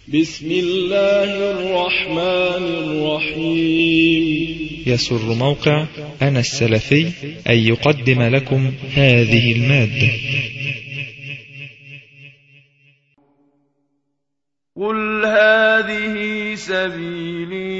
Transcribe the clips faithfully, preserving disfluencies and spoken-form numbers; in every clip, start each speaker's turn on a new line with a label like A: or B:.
A: بسم الله الرحمن الرحيم.
B: يسر موقع أنا السلفي أن يقدم لكم هذه المادة.
C: قل هذه سبيلي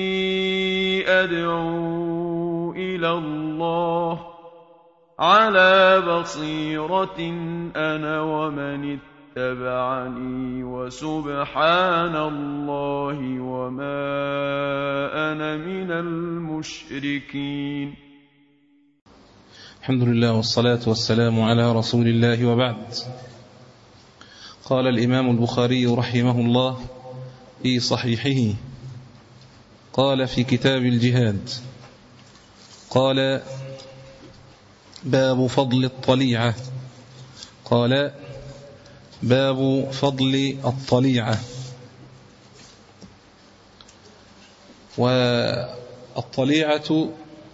C: أدعو إلى الله على بصيرة أنا ومن اتبعني وسبحان الله وما أنا من المشركين.
D: الحمد لله والصلاة والسلام على رسول الله، وبعد. قال الإمام البخاري رحمه الله في صحيحه، قال في كتاب الجهاد، قال: باب فضل الطليعة. قال: باب فضل الطليعة. والطليعة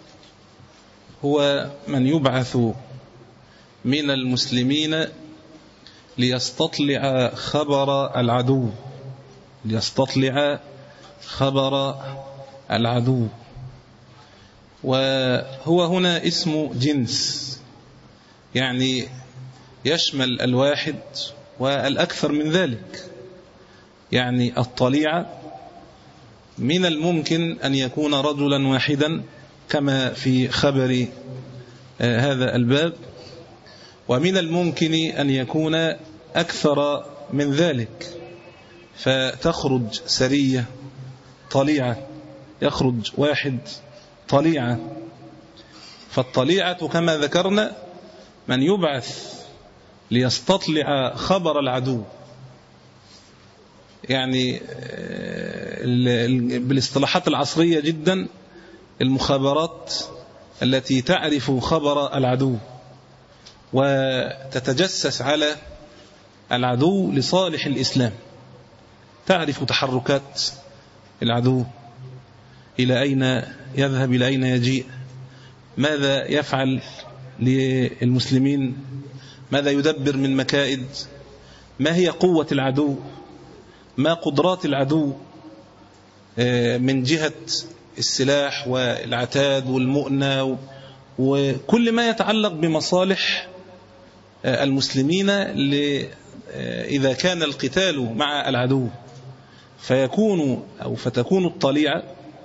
D: هو من يبعث من المسلمين ليستطلع خبر العدو ليستطلع خبر العدو وهو هنا اسم جنس، يعني يشمل الواحد والأكثر من ذلك. يعني الطليعة من الممكن أن يكون رجلا واحدا كما في خبر هذا الباب، ومن الممكن أن يكون أكثر من ذلك، فتخرج سرية طليعة، يخرج واحد طليعة. فالطليعة كما ذكرنا من يبعث ليستطلع خبر العدو، يعني بالاصطلاحات العصرية جدا المخابرات التي تعرف خبر العدو وتتجسس على العدو لصالح الإسلام، تعرف تحركات العدو، إلى أين يذهب، إلى أين يجيء، ماذا يفعل للمسلمين، ماذا يدبر من مكائد، ما هي قوة العدو، ما قدرات العدو من جهة السلاح والعتاد والمؤنة وكل ما يتعلق بمصالح المسلمين إذا كان القتال مع العدو. فيكون أو فتكون الطليعة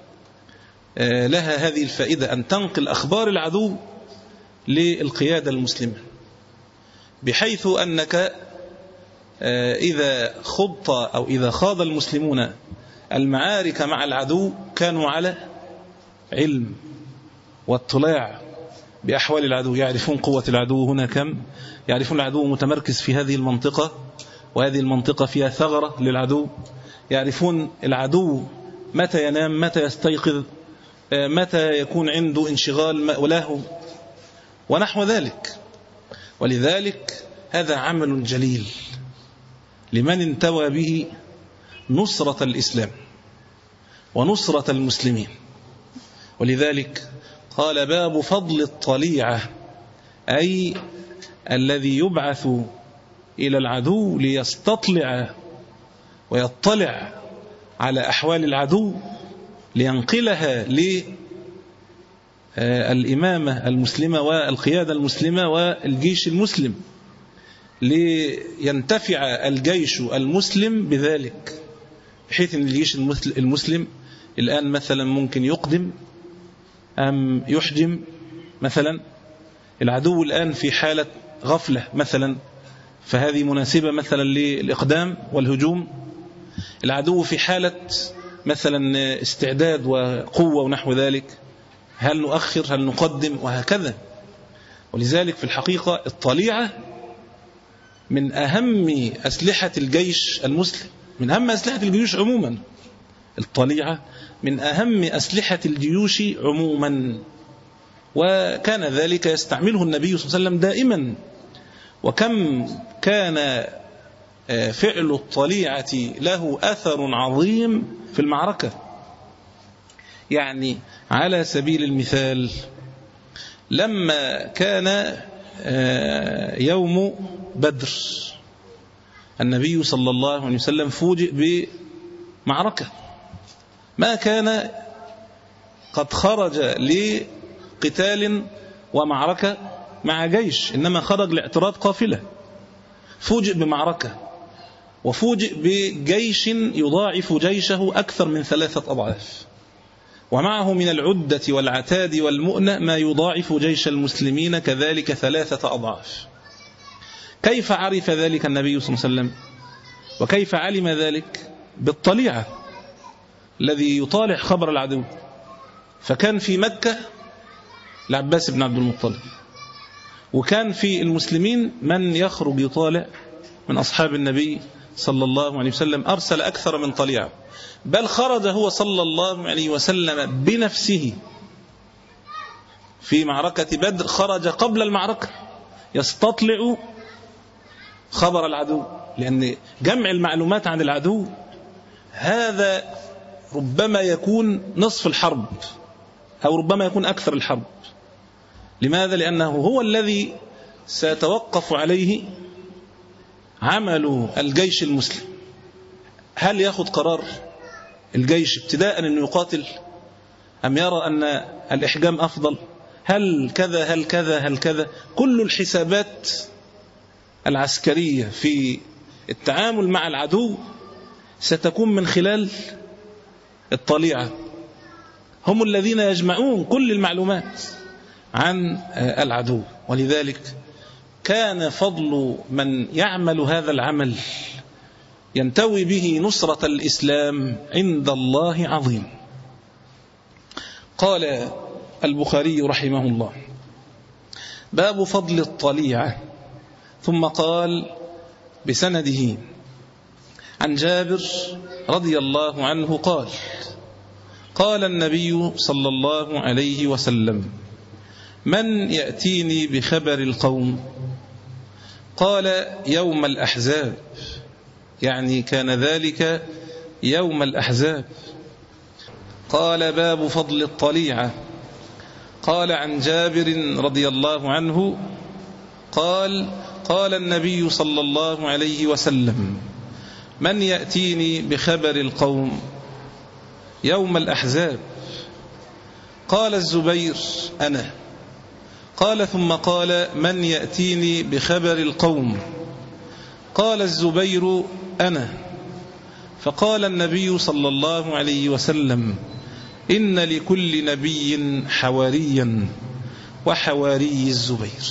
D: لها هذه الفائدة، أن تنقل أخبار العدو للقيادة المسلمة، بحيث أنك إذا خضت أو إذا خاض المسلمون المعارك مع العدو كانوا على علم واطلاع بأحوال العدو، يعرفون قوة العدو هنا كم، يعرفون العدو متمركز في هذه المنطقة وهذه المنطقة فيها ثغرة للعدو، يعرفون العدو متى ينام، متى يستيقظ، متى يكون عنده انشغال وله ونحو ذلك. ولذلك هذا عمل جليل لمن انتوى به نصرة الإسلام ونصرة المسلمين. ولذلك قال: باب فضل الطليعة، أي الذي يبعث إلى العدو ليستطلع ويطلع على أحوال العدو لينقلها للإمامة المسلمة والقيادة المسلمة والجيش المسلم، لينتفع الجيش المسلم بذلك، بحيث أن الجيش المسلم الآن مثلا ممكن يقدم أم يحجم، مثلا العدو الآن في حالة غفلة مثلا، فهذه مناسبة مثلا للإقدام والهجوم. العدو في حالة مثلا استعداد وقوة ونحو ذلك، هل نؤخر هل نقدم، وهكذا. ولذلك في الحقيقة الطليعة من أهم أسلحة الجيش المسلم، من أهم أسلحة الجيوش عموما. الطليعة من أهم أسلحة الجيوش عموما، وكان ذلك يستعمله النبي صلى الله عليه وسلم دائما. وكم كان فعل الطليعة له أثر عظيم في المعركة. يعني على سبيل المثال، لما كان يوم بدر النبي صلى الله عليه وسلم فوجئ معركة، ما كان قد خرج لقتال ومعركة مع جيش، إنما خرج لاعتراض قافلة، فوجئ بمعركة وفوجئ بجيش يضاعف جيشه أكثر من ثلاثة أضعاف، ومعه من العدة والعتاد والمؤنة ما يضاعف جيش المسلمين كذلك ثلاثة أضعاف. كيف عرف ذلك النبي صلى الله عليه وسلم؟ وكيف علم ذلك؟ بالطليعة، الذي يطالع خبر العدو. فكان في مكة العباس بن عبد المطلب، وكان في المسلمين من يخرج يطالع من أصحاب النبي صلى الله عليه وسلم، أرسل أكثر من طليعة، بل خرج هو صلى الله عليه وسلم بنفسه في معركة بدر، خرج قبل المعركة يستطلع خبر العدو، لأن جمع المعلومات عن العدو هذا ربما يكون نصف الحرب أو ربما يكون أكثر الحرب. لماذا؟ لأنه هو الذي سيتوقف عليه عمل الجيش المسلم. هل يأخذ قرار الجيش ابتداء أنه يقاتل، أم يرى أن الإحجام أفضل، هل كذا هل كذا هل كذا؟ كل الحسابات العسكرية في التعامل مع العدو ستكون من خلال الطليعة. هم الذين يجمعون كل المعلومات عن العدو، ولذلك كان فضل من يعمل هذا العمل ينتوي به نصرة الإسلام عند الله عظيم. قال البخاري رحمه الله: باب فضل الطليعة. ثم قال بسنده عن جابر رضي الله عنه قال: قال النبي صلى الله عليه وسلم: من يأتيني بخبر القوم؟ قال: يوم الأحزاب، يعني كان ذلك يوم الأحزاب. قال: باب فضل الطليعة. قال عن جابر رضي الله عنه قال: قال النبي صلى الله عليه وسلم: من يأتيني بخبر القوم؟ يوم الأحزاب. قال الزبير: أنا. قال ثم قال: من يأتيني بخبر القوم؟ قال الزبير: أنا. فقال النبي صلى الله عليه وسلم: إن لكل نبي حواريا، وحواري الزبير.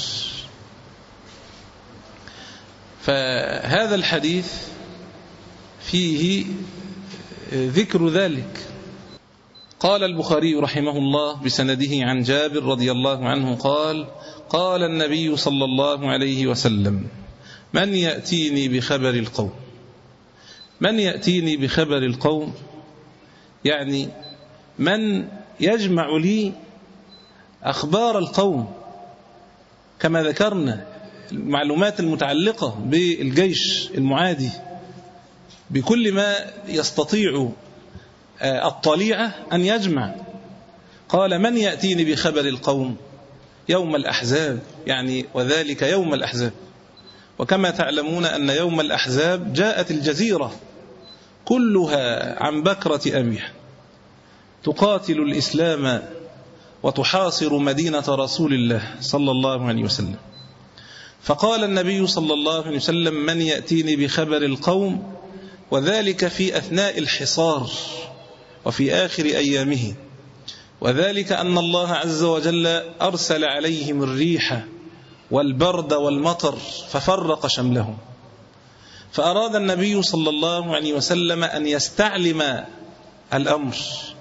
D: فهذا الحديث فيه ذكر ذلك. قال البخاري رحمه الله بسنده عن جابر رضي الله عنه قال: قال النبي صلى الله عليه وسلم: من يأتيني بخبر القوم؟ من يأتيني بخبر القوم يعني من يجمع لي أخبار القوم، كما ذكرنا المعلومات المتعلقة بالجيش المعادي بكل ما يستطيع الطليعة أن يجمع. قال: من يأتيني بخبر القوم؟ يوم الأحزاب، يعني وذلك يوم الأحزاب. وكما تعلمون أن يوم الأحزاب جاءت الجزيرة كلها عن بكرة أبيها تقاتل الإسلام وتحاصر مدينة رسول الله صلى الله عليه وسلم. فقال النبي صلى الله عليه وسلم: من يأتيني بخبر القوم؟ وذلك في أثناء الحصار وفي آخر أيامه، وذلك أن الله عز وجل أرسل عليهم الريح والبرد والمطر ففرق شملهم. فأراد النبي صلى الله عليه وسلم أن يستعلم الأمر.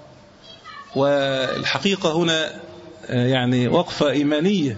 D: والحقيقة هنا يعني وقفة إيمانية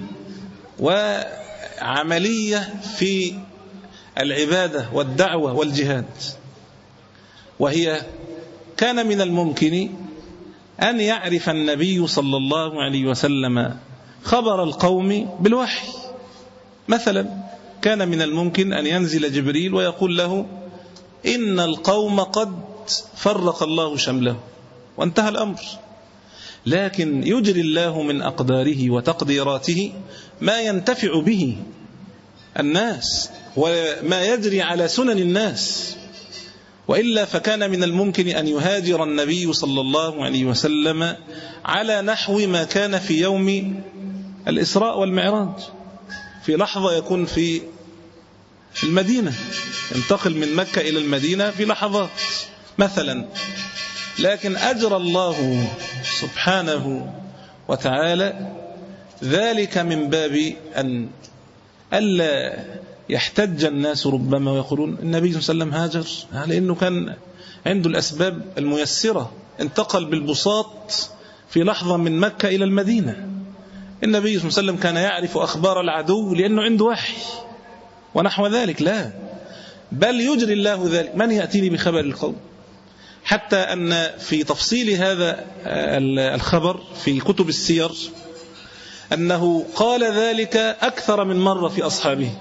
D: وعملية في العبادة والدعوة والجهاد، وهي كان من الممكن أن يعرف النبي صلى الله عليه وسلم خبر القوم بالوحي. مثلا كان من الممكن أن ينزل جبريل ويقول له: إن القوم قد فرق الله شمله، وانتهى الأمر. لكن يجري الله من أقداره وتقديراته ما ينتفع به الناس وما يجري على سنن الناس. وإلا فكان من الممكن أن يهاجر النبي صلى الله عليه وسلم على نحو ما كان في يوم الإسراء والمعراج، في لحظة يكون في المدينة، ينتقل من مكة إلى المدينة في لحظات مثلا. لكن أجرى الله سبحانه وتعالى ذلك من باب أن ألا يحتج الناس ربما ويقولون النبي صلى الله عليه وسلم هاجر، لأنه كان عنده الأسباب الميسرة، انتقل بالبساط في لحظة من مكة إلى المدينة. النبي صلى الله عليه وسلم كان يعرف أخبار العدو لأنه عنده وحي ونحو ذلك، لا، بل يجري الله ذلك. من يأتيني بخبر القوم؟ حتى أن في تفصيل هذا الخبر في كتب السير أنه قال ذلك أكثر من مرة في أصحابه،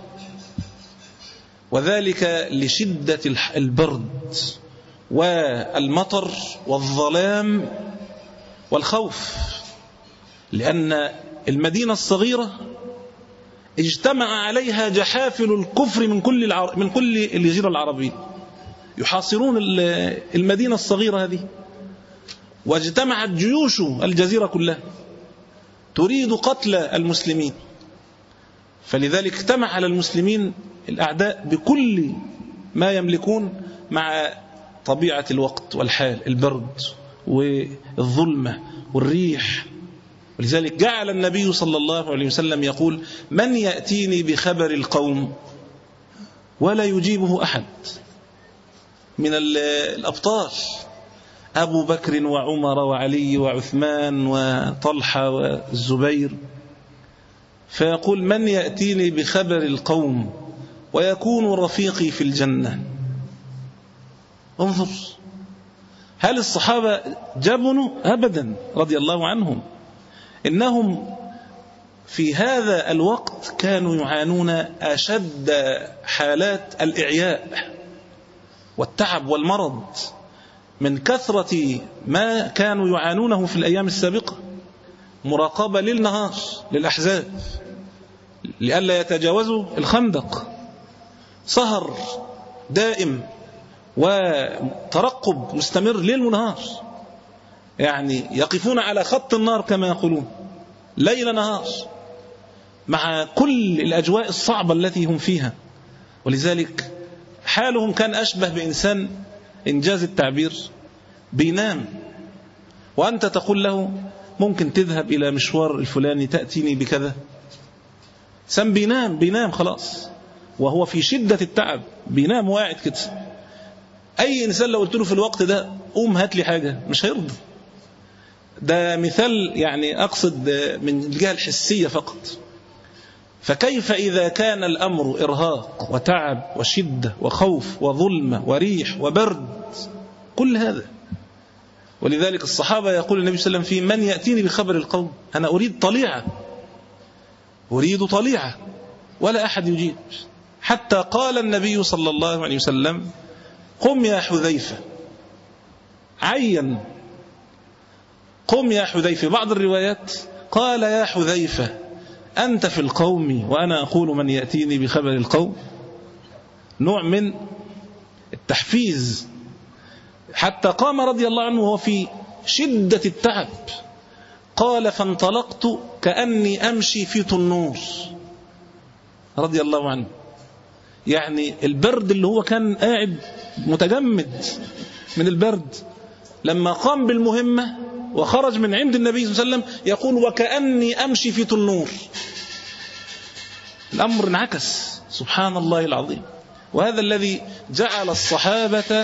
D: وذلك لشدة البرد والمطر والظلام والخوف، لأن المدينة الصغيرة اجتمع عليها جحافل الكفر من كل العر... من كل الجزيرة العربية، يحاصرون المدينة الصغيرة هذه، واجتمعت جيوش الجزيرة كلها تريد قتل المسلمين. فلذلك اجتمع على المسلمين الأعداء بكل ما يملكون، مع طبيعة الوقت والحال، البرد والظلمة والريح. ولذلك جعل النبي صلى الله عليه وسلم يقول من يأتيني بخبر القوم، ولا يجيبه أحد من الأبطال، أبو بكر وعمر وعلي وعثمان وطلحة والزبير، فيقول من يأتيني بخبر القوم ويكون رفيقي في الجنة. انظر، هل الصحابة جبنوا؟ أبدا، رضي الله عنهم. إنهم في هذا الوقت كانوا يعانون أشد حالات الإعياء والتعب والمرض من كثرة ما كانوا يعانونه في الأيام السابقة. مراقبة ليل نهار للأحزاب لئلا يتجاوزوا الخندق، سهر دائم وترقب مستمر ليل ونهار، يعني يقفون على خط النار كما يقولون ليل نهار، مع كل الأجواء الصعبة التي هم فيها. ولذلك حالهم كان أشبه بإنسان، إنجاز التعبير، بينام وأنت تقول له ممكن تذهب إلى مشوار الفلاني تأتيني بكذا، سم بينام بينام خلاص، وهو في شدة التعب بينام وقاعد كده. أي إنسان لو قلت له في الوقت ده قوم هات لي حاجة مش هيرضى. ده مثال يعني أقصد من الجهة الحسية فقط. فكيف إذا كان الأمر إرهاق وتعب وشدة وخوف وظلمة وريح وبرد، كل هذا. ولذلك الصحابة يقول النبي صلى الله عليه وسلم في من يأتيني بخبر القوم، أنا أريد طليعة، أريد طليعة، ولا أحد يجيب. حتى قال النبي صلى الله عليه وسلم قم يا حذيفة، عين قم يا حذيفة. بعض الروايات قال يا حذيفة أنت في القوم وأنا أقول من يأتيني بخبر القوم، نوع من التحفيز. حتى قام رضي الله عنه وهو في شدة التعب، قال فانطلقت كأني أمشي في تنور، رضي الله عنه. يعني البرد اللي هو كان قاعد متجمد من البرد، لما قام بالمهمة وخرج من عند النبي صلى الله عليه وسلم يقول وكأني أمشي في تنور. الأمر انعكس، سبحان الله العظيم. وهذا الذي جعل الصحابة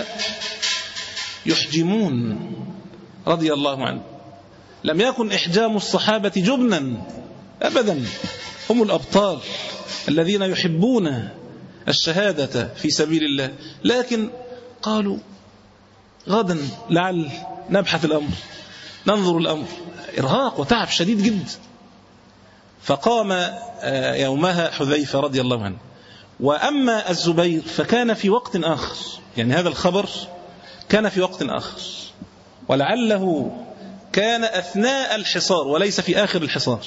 D: يحجمون رضي الله عنه. لم يكن إحجام الصحابة جبنا أبدا، هم الأبطال الذين يحبون الشهادة في سبيل الله، لكن قالوا غدا لعل نبحث الأمر، ننظر الأمر، إرهاق وتعب شديد جدا. فقام يومها حذيفة رضي الله عنه. وأما الزبير فكان في وقت آخر، يعني هذا الخبر كان في وقت آخر، ولعله كان أثناء الحصار وليس في آخر الحصار.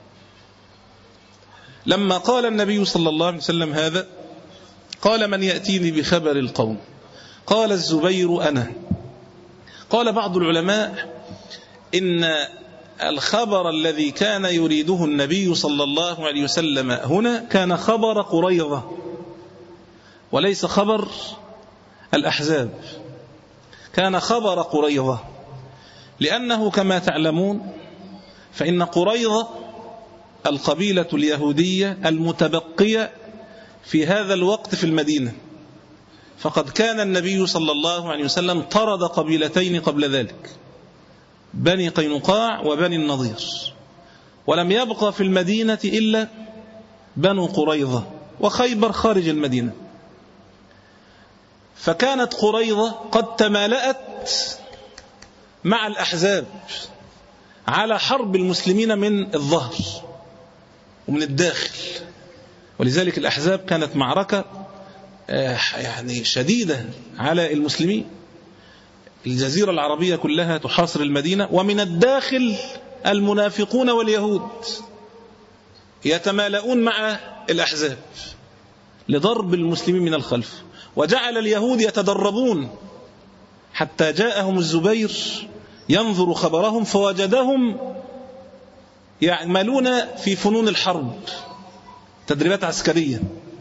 D: لما قال النبي صلى الله عليه وسلم هذا قال من يأتيني بخبر القوم، قال الزبير أنا. قال بعض العلماء إن الخبر الذي كان يريده النبي صلى الله عليه وسلم هنا كان خبر قريظة وليس خبر الأحزاب، كان خبر قريظة، لأنه كما تعلمون فإن قريظة القبيلة اليهودية المتبقية في هذا الوقت في المدينة، فقد كان النبي صلى الله عليه وسلم طرد قبيلتين قبل ذلك، بني قينقاع وبني النضير، ولم يبقى في المدينة إلا بنو قريظة وخيبر خارج المدينة. فكانت قريظة قد تمالأت مع الأحزاب على حرب المسلمين من الظهر ومن الداخل، ولذلك الأحزاب كانت معركة يعني شديدة على المسلمين. الجزيرة العربية كلها تحاصر المدينة، ومن الداخل المنافقون واليهود يتمالؤون مع الأحزاب لضرب المسلمين من الخلف. وجعل اليهود يتدربون حتى جاءهم الزبير ينظر خبرهم فوجدهم يعملون في فنون الحرب، تدريبات عسكرية.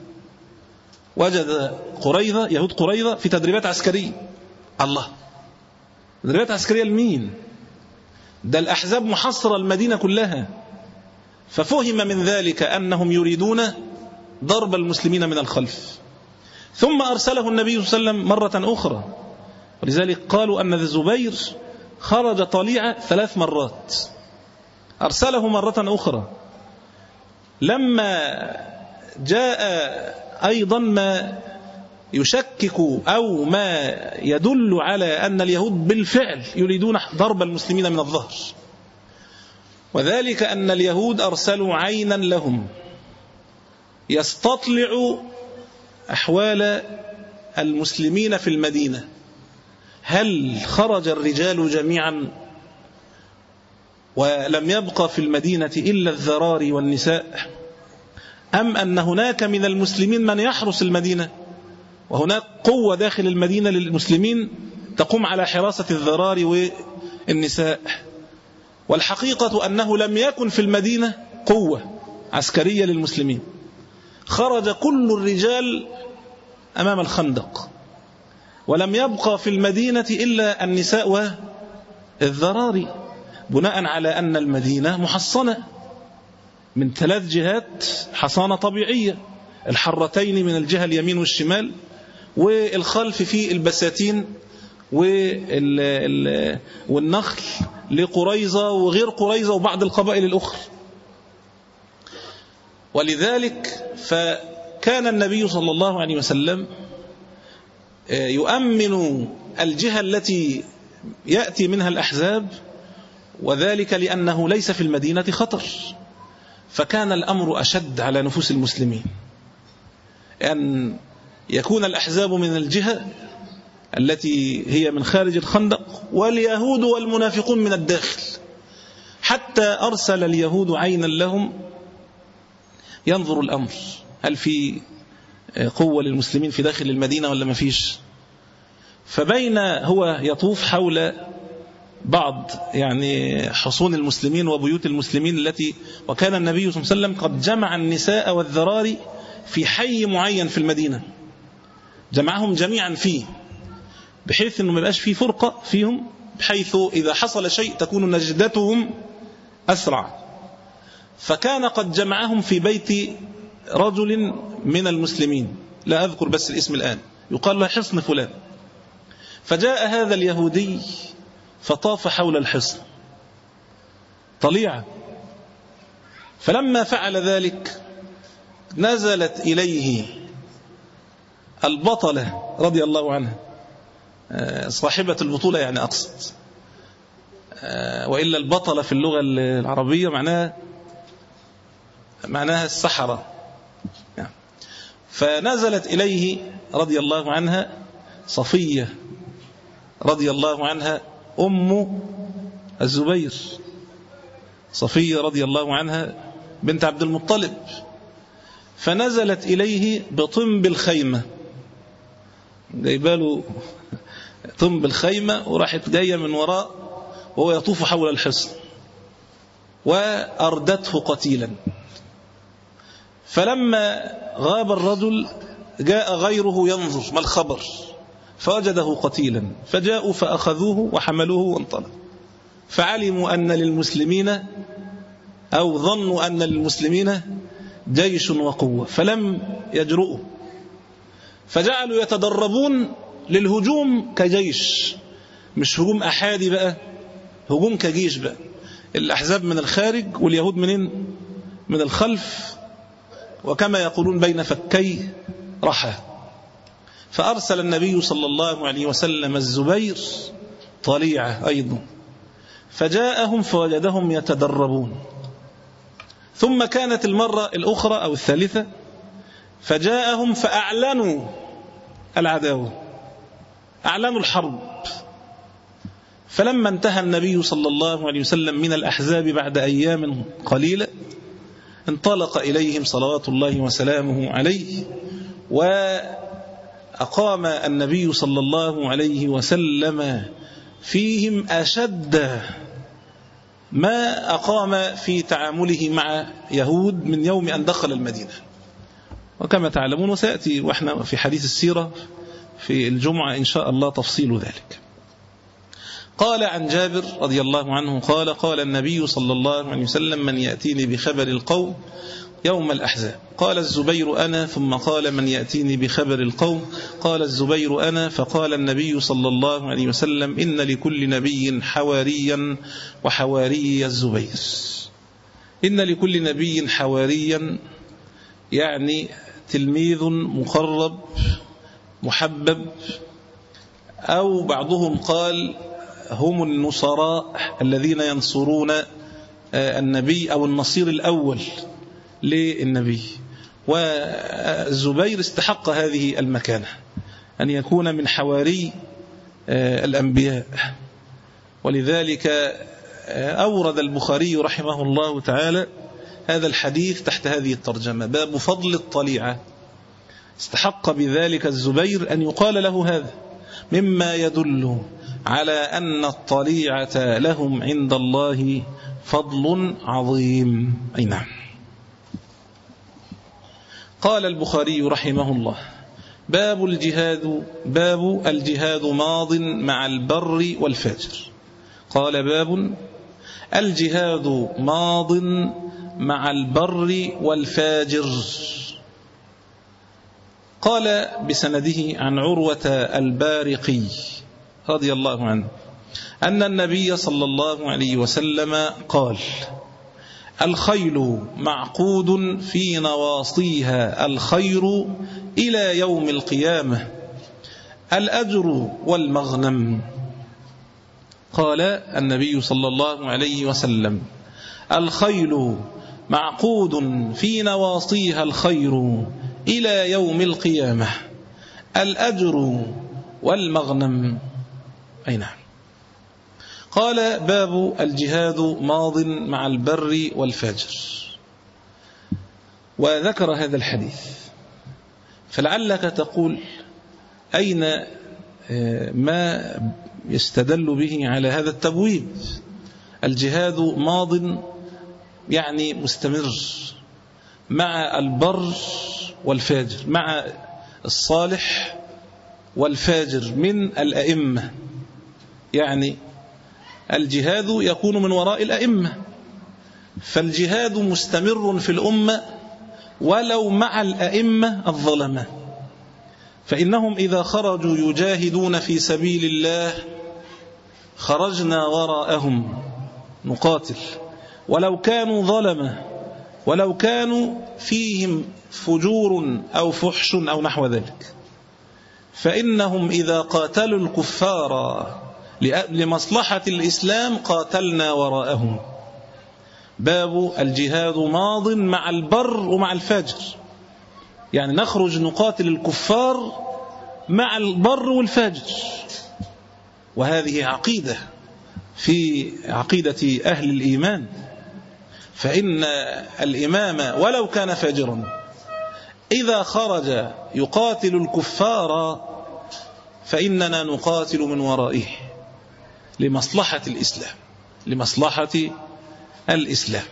D: وجد قريظة يهود قريظة في تدريبات عسكرية. الله، تدريبات عسكرية لمين؟ ده الأحزاب محصرة المدينة كلها. ففهم من ذلك أنهم يريدون ضرب المسلمين من الخلف. ثم أرسله النبي صلى الله عليه وسلم مرة أخرى، ولذلك قالوا أن الزبير خرج طليعة ثلاث مرات. أرسله مرة أخرى لما جاء أيضا ما يشكك أو ما يدل على أن اليهود بالفعل يريدون ضرب المسلمين من الظهر، وذلك أن اليهود أرسلوا عينا لهم يستطلع أحوال المسلمين في المدينة، هل خرج الرجال جميعا ولم يبقى في المدينة إلا الذراري والنساء، أم أن هناك من المسلمين من يحرس المدينة وهناك قوة داخل المدينة للمسلمين تقوم على حراسة الذراري والنساء. والحقيقة أنه لم يكن في المدينة قوة عسكرية للمسلمين، خرج كل الرجال أمام الخندق، ولم يبقى في المدينة إلا النساء والذراري، بناء على أن المدينة محصنة من ثلاث جهات، حصانة طبيعية، الحرتين من الجهة اليمين والشمال، والخلف في البساتين والنخل لقريظة وغير قريظة وبعض القبائل الأخرى. ولذلك فكان النبي صلى الله عليه وسلم يؤمن الجهة التي يأتي منها الأحزاب، وذلك لأنه ليس في المدينة خطر. فكان الأمر أشد على نفوس المسلمين أن يكون الأحزاب من الجهة التي هي من خارج الخندق واليهود والمنافقون من الداخل، حتى أرسل اليهود عينا لهم ينظر الأمر، هل في قوة للمسلمين في داخل المدينة ولا ما فيش. فبين هو يطوف حول بعض يعني حصون المسلمين وبيوت المسلمين التي، وكان النبي صلى الله عليه وسلم قد جمع النساء والذراري في حي معين في المدينة، جمعهم جميعا فيه بحيث أنه ما يبقاش فيه فرقة فيهم، بحيث إذا حصل شيء تكون نجدتهم أسرع. فكان قد جمعهم في بيت رجل من المسلمين، لا أذكر بس الاسم الآن، يقال له حصن فلان. فجاء هذا اليهودي فطاف حول الحصن طليعة، فلما فعل ذلك نزلت إليه البطلة رضي الله عنها، صاحبة البطولة يعني أقصد، وإلا البطلة في اللغة العربية معناها معناها السحرة. فنزلت إليه رضي الله عنها صفية رضي الله عنها أم الزبير، صفية رضي الله عنها بنت عبد المطلب، فنزلت إليه بطنب الخيمة، جايباله طنب الخيمة وراحت جاية من وراء وهو يطوف حول الحصن وأردته قتيلا. فلما غاب الرجل جاء غيره ينظر ما الخبر فوجده قتيلا، فجاءوا فأخذوه وحملوه وانطلقوا، فعلموا أن للمسلمين أو ظنوا أن للمسلمين جيش وقوة فلم يجرؤوا، فجعلوا يتدربون للهجوم كجيش، مش هجوم أحادي بقى، هجوم كجيش بقى، الأحزاب من الخارج واليهود منين؟ من الخلف، وكما يقولون بين فكي رحى. فأرسل النبي صلى الله عليه وسلم الزبير طليعة أيضا، فجاءهم فوجدهم يتدربون. ثم كانت المرة الأخرى أو الثالثة فجاءهم فأعلنوا العداوة، أعلنوا الحرب. فلما انتهى النبي صلى الله عليه وسلم من الأحزاب بعد أيام قليلة انطلق إليهم صلوات الله وسلامه عليه، وأقام النبي صلى الله عليه وسلم فيهم أشد ما أقام في تعامله مع يهود من يوم أن دخل المدينة. وكما تعلمون وسيأتي وإحنا في حديث السيرة في الجمعة إن شاء الله تفصيل ذلك. قال عن جابر رضي الله عنه قال قال النبي صلى الله عليه وسلم من يأتيني بخبر القوم يوم الأحزاب؟ قال الزبير أنا، ثم قال من يأتيني بخبر القوم؟ قال الزبير أنا. فقال النبي صلى الله عليه وسلم إن لكل نبي حواريا وحواري الزبير. إن لكل نبي حواريا يعني تلميذ مقرب محبب، أو بعضهم قال هم النصراء الذين ينصرون النبي أو النصير الأول للنبي. والزبير استحق هذه المكانة أن يكون من حواري الأنبياء، ولذلك أورد البخاري رحمه الله تعالى هذا الحديث تحت هذه الترجمة: باب فضل الطليعة. استحق بذلك الزبير أن يقال له هذا، مما يدل على أن الطليعة لهم عند الله فضل عظيم. أي نعم. قال البخاري رحمه الله: باب الجهاد باب الجهاد ماض مع البر والفاجر. قال: باب الجهاد ماض مع البر والفاجر. قال بسنده عن عروة البارقي رضي الله عنه أن النبي صلى الله عليه وسلم قال: الخيل معقود في نواصيها الخير إلى يوم القيامة، الأجر والمغنم. قال النبي صلى الله عليه وسلم: الخيل معقود في نواصيها الخير إلى يوم القيامة، الأجر والمغنم. أي نعم. قال: باب الجهاد ماض مع البر والفاجر. وذكر هذا الحديث، فلعلك تقول: أين ما يستدل به على هذا التبويب؟ الجهاد ماض يعني مستمر مع البر والفاجر، مع الصالح والفاجر من الأئمة، يعني الجهاد يكون من وراء الأئمة، فالجهاد مستمر في الأمة ولو مع الأئمة الظلمة، فإنهم إذا خرجوا يجاهدون في سبيل الله خرجنا وراءهم نقاتل، ولو كانوا ظلمة، ولو كانوا فيهم فجور أو فحش أو نحو ذلك، فإنهم إذا قاتلوا الكفار لمصلحة الإسلام قاتلنا وراءهم. باب الجهاد ماض مع البر ومع الفاجر، يعني نخرج نقاتل الكفار مع البر والفاجر. وهذه عقيدة في عقيدة أهل الإيمان، فإن الإمام ولو كان فاجرا إذا خرج يقاتل الكفار فإننا نقاتل من ورائه لمصلحة الإسلام لمصلحة الإسلام.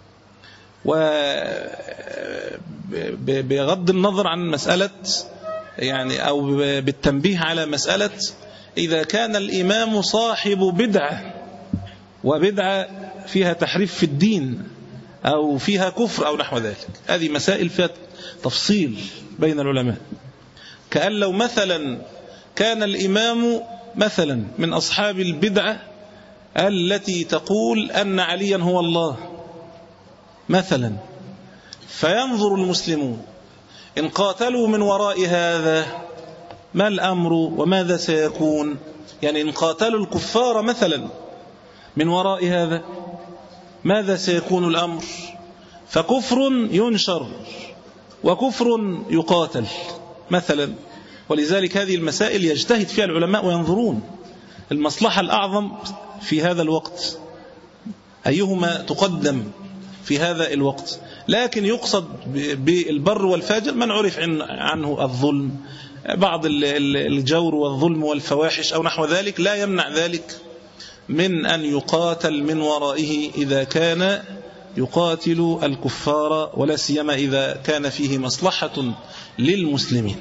D: وبغض النظر عن مسألة يعني أو بالتنبيه على مسألة إذا كان الإمام صاحب بدعة وبدعة فيها تحريف في الدين أو فيها كفر أو نحو ذلك، هذه مسائل فيها تفصيل بين العلماء. كأن لو مثلا كان الإمام مثلا من أصحاب البدعة التي تقول أن عليا هو الله مثلا، فينظر المسلمون إن قاتلوا من وراء هذا ما الأمر وماذا سيكون؟ يعني إن قاتلوا الكفار مثلا من وراء هذا ماذا سيكون الأمر؟ فكفر ينشر وكفر يقاتل مثلا. ولذلك هذه المسائل يجتهد فيها العلماء وينظرون المصلحة الأعظم في هذا الوقت أيهما تقدم في هذا الوقت. لكن يقصد بالبر والفاجر من عرف عنه الظلم، بعض الجور والظلم والفواحش أو نحو ذلك، لا يمنع ذلك من أن يقاتل من ورائه إذا كان يقاتل الكفار، ولا سيما إذا كان فيه مصلحة للمسلمين.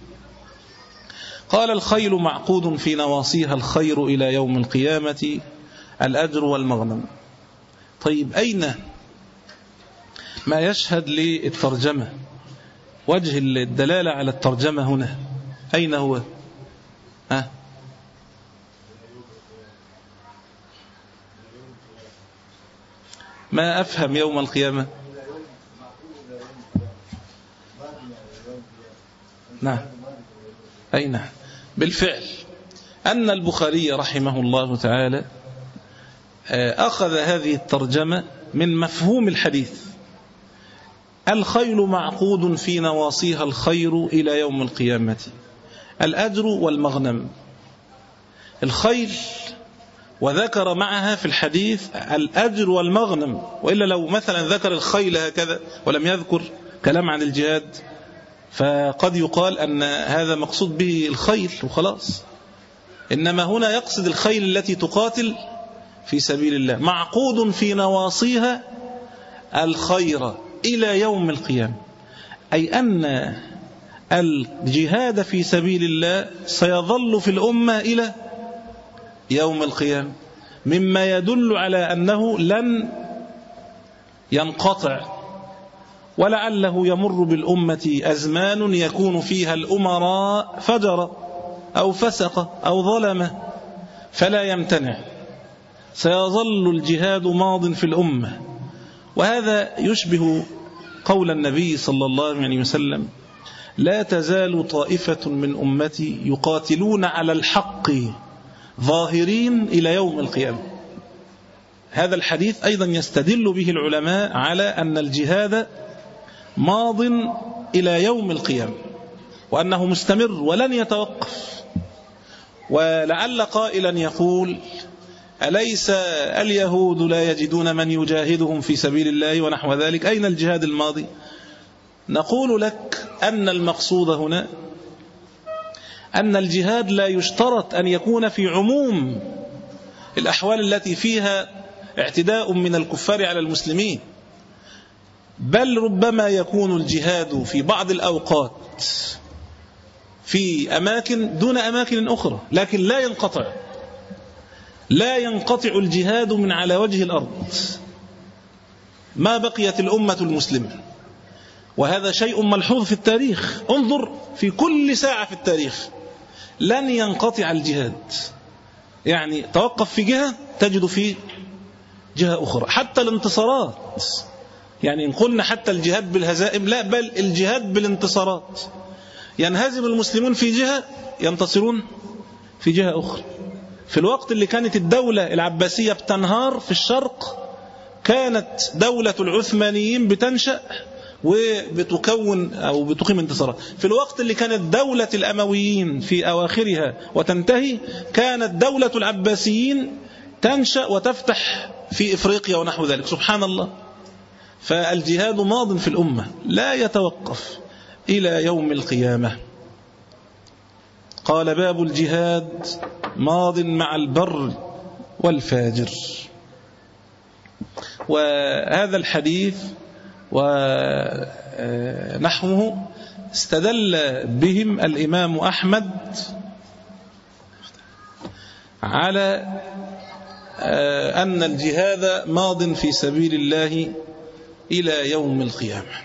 D: قال الخيل معقود في نواصيها الخير إلى يوم القيامة الأجر والمغنم. طيب أين ما يشهد للترجمة؟ وجه الدلالة على الترجمة هنا أين هو؟ ها؟ ما أفهم يوم القيامة. نعم أين؟ بالفعل أن البخاري رحمه الله تعالى أخذ هذه الترجمة من مفهوم الحديث الخيل معقود في نواصيها الخير إلى يوم القيامة الأجر والمغنم. الخيل وذكر معها في الحديث الأجر والمغنم، وإلا لو مثلا ذكر الخيل هكذا ولم يذكر كلام عن الجهاد فقد يقال أن هذا مقصود به الخيل وخلاص، إنما هنا يقصد الخيل التي تقاتل في سبيل الله. معقود في نواصيها الخير إلى يوم القيامة، أي أن الجهاد في سبيل الله سيظل في الأمة إلى يوم القيامة، مما يدل على أنه لن ينقطع، ولعله يمر بالأمة أزمان يكون فيها الأمراء فجر أو فسق أو ظلم فلا يمتنع، سيظل الجهاد ماض في الأمة. وهذا يشبه قول النبي صلى الله عليه وسلم: لا تزال طائفة من أمتي يقاتلون على الحق ظاهرين إلى يوم القيامة. هذا الحديث أيضا يستدل به العلماء على أن الجهاد ماض إلى يوم القيامة، وأنه مستمر ولن يتوقف. ولعل قائلا يقول: أليس اليهود لا يجدون من يجاهدهم في سبيل الله ونحو ذلك، أين الجهاد الماضي؟ نقول لك أن المقصود هنا أن الجهاد لا يشترط أن يكون في عموم الأحوال التي فيها اعتداء من الكفار على المسلمين، بل ربما يكون الجهاد في بعض الأوقات في أماكن دون أماكن أخرى، لكن لا ينقطع لا ينقطع الجهاد من على وجه الأرض ما بقيت الأمة المسلمة. وهذا شيء ملحوظ في التاريخ، انظر في كل ساعة في التاريخ لن ينقطع الجهاد، يعني توقف في جهة تجد في جهة أخرى. حتى الانتصارات، يعني إن قلنا حتى الجهاد بالهزائم، لا، بل الجهاد بالانتصارات، ينهزم المسلمون في جهة ينتصرون في جهة أخرى. في الوقت اللي كانت الدولة العباسية بتنهار في الشرق، كانت دولة العثمانيين بتنشأ وبتكون أو بتقيم انتصارات. في الوقت اللي كانت دولة الأمويين في أواخرها وتنتهي، كانت دولة العباسيين تنشأ وتفتح في إفريقيا ونحو ذلك. سبحان الله. فالجهاد ماض في الأمة لا يتوقف إلى يوم القيامة. قال باب الجهاد ماض مع البر والفاجر. وهذا الحديث ونحوه استدل بهم الإمام أحمد على أن الجهاد ماض في سبيل الله إلى يوم القيامة.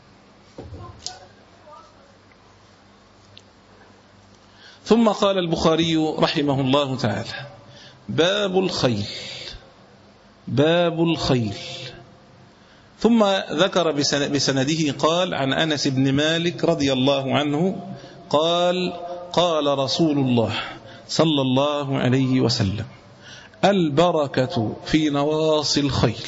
D: ثم قال البخاري رحمه الله تعالى باب الخيل باب الخيل ثم ذكر بسنده قال عن أنس بن مالك رضي الله عنه قال قال رسول الله صلى الله عليه وسلم البركة في نواصي الخيل